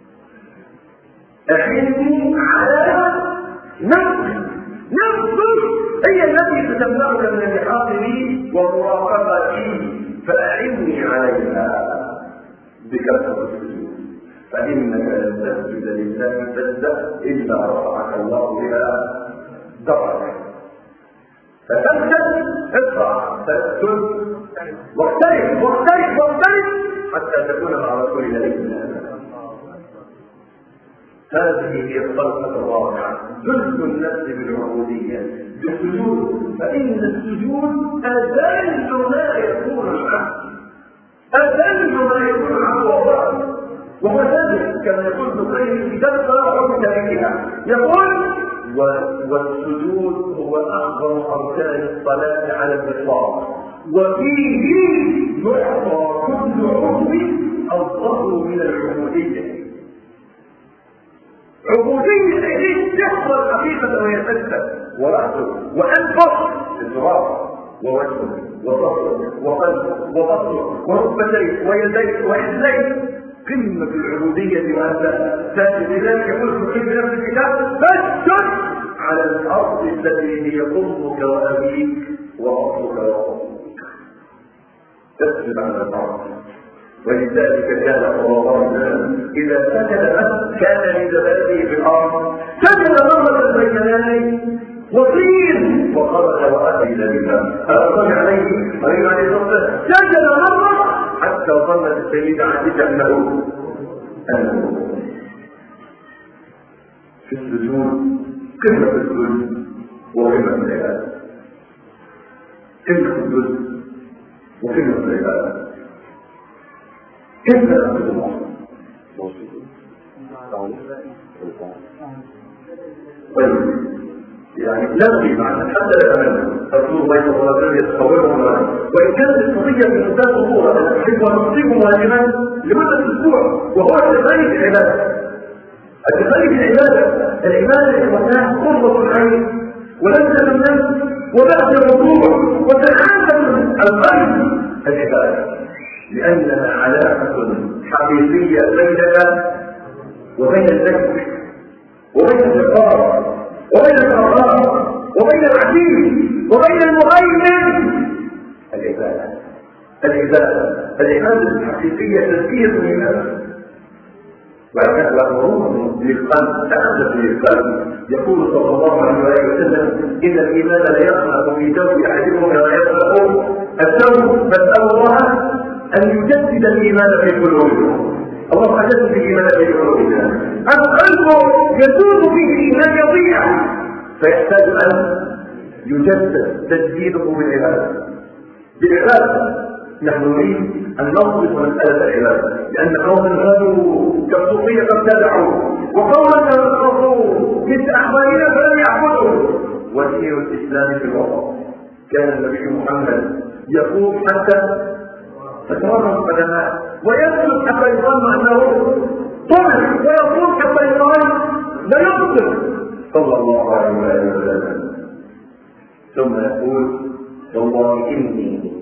B: أعني على نفسي. نفسك هي التي تتمنعك من اللحاق بي ومراقبتي فأعني عليها بكثرة السجود. فإنك لن تسجد لله سجدة إلا رفعك الله بها درجة. فتسجد ارفع تسجد واقترب واقترب واقترب حتى تكون مع رسول الله. هذه هي الخلقة الرابعة جزء النفس بالعبودية بالسجود. فإن السجود أذل ما يكون العبد أذل ما يكون العبد والله. وهو ذلك كما يقول ابن القيم في كتاب الصلاة وكتابها يقول والسجود هو أعظم أركان الصلاة على الإطلاق وفيه يعطى كل عضو الظهر من العبودية. عبودية إليه تحصل حقيقة ويتسلسل ورأسه وأنفه الزرار ووجهه وظهره وقلبه وبصره وركبتيه ويديه ورجليه قمة العبودية. وهذا ثابت لذلك يقول في نفس الكتاب فاسجد على الأرض التي هي أمك وأبيك وأخوك وأخوك. تسجد على الأرض ولذلك كان صلى الله عليه وسلم اذا سكن بس كان لزباده في الارض سكن مرة بين يديه وطين وخرج واتى الى الامام فارسل عليه عليه عليه الصلاه والسلام سجد مرة حتى ظنت السيدة عائشة انه انه في السجود قمة السجود وقمة العبادة قمة السجود وقمة العبادة كيف نعبد الله؟ طيب يعني لا نريد عنه حتى لا تمام رسول الله صلى الله عليه وسلم يتصورهم وان كانت القضيه في منتهى الخطوره ان نحب ان نصيب مهاجما لمده اسبوع وهو التخلي في العباده التخلي في العباده العباده المتاح قربه العين ولذه النفس وبعد الركوع وتنعكس القلب العباده لأنها علاقة حقيقية بيننا وبين الذكر وبين الإقرار وبين الأقرار وبين العزيز وبين المهيمن العبادة العبادة العبادة الحقيقية تزكية للنفس وكان له للقلب تحدث للقلب يقول صلى الله عليه وسلم إن الإيمان لا يخلق في ثوب أحدكم كما يخلق الثوب فاسأل الله أن يجدد الإيمان في قلوبنا الله أجدد الإيمان في قلوبنا القلب يسود فيه الإيمان يضيع فيحتاج أن يجدد تجديده بالعبادة بالعبادة نحن نريد أن نصرف مسألة العبادة لأن قوما هادوا كالصوفية قد تدعوا وقوما كالصوفية مثل أحوالنا فلم يعبدوا ودين الإسلام في الوسط كان النبي محمد يقوم حتى تتمرن قدماه ويسجد حتى يظن انه طمع ويقوم حتى يظن لا يقدر صلى الله عليه وسلم ثم يقول والله اني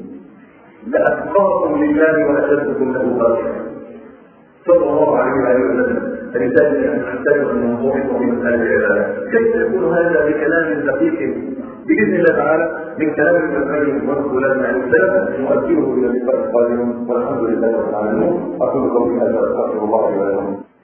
B: لاتقاكم لله واشدكم له خشيه صلى الله عليه وسلم لذلك نحتاج ان ننظر في مسائل العباده كيف يكون هذا بكلام دقيق بإذن الله تعالى من كلام المسائل والرسولات عن السلف نؤديه إلى اللقاء القادم والحمد لله رب العالمين أقول قولي هذا أستغفر الله لي ولكم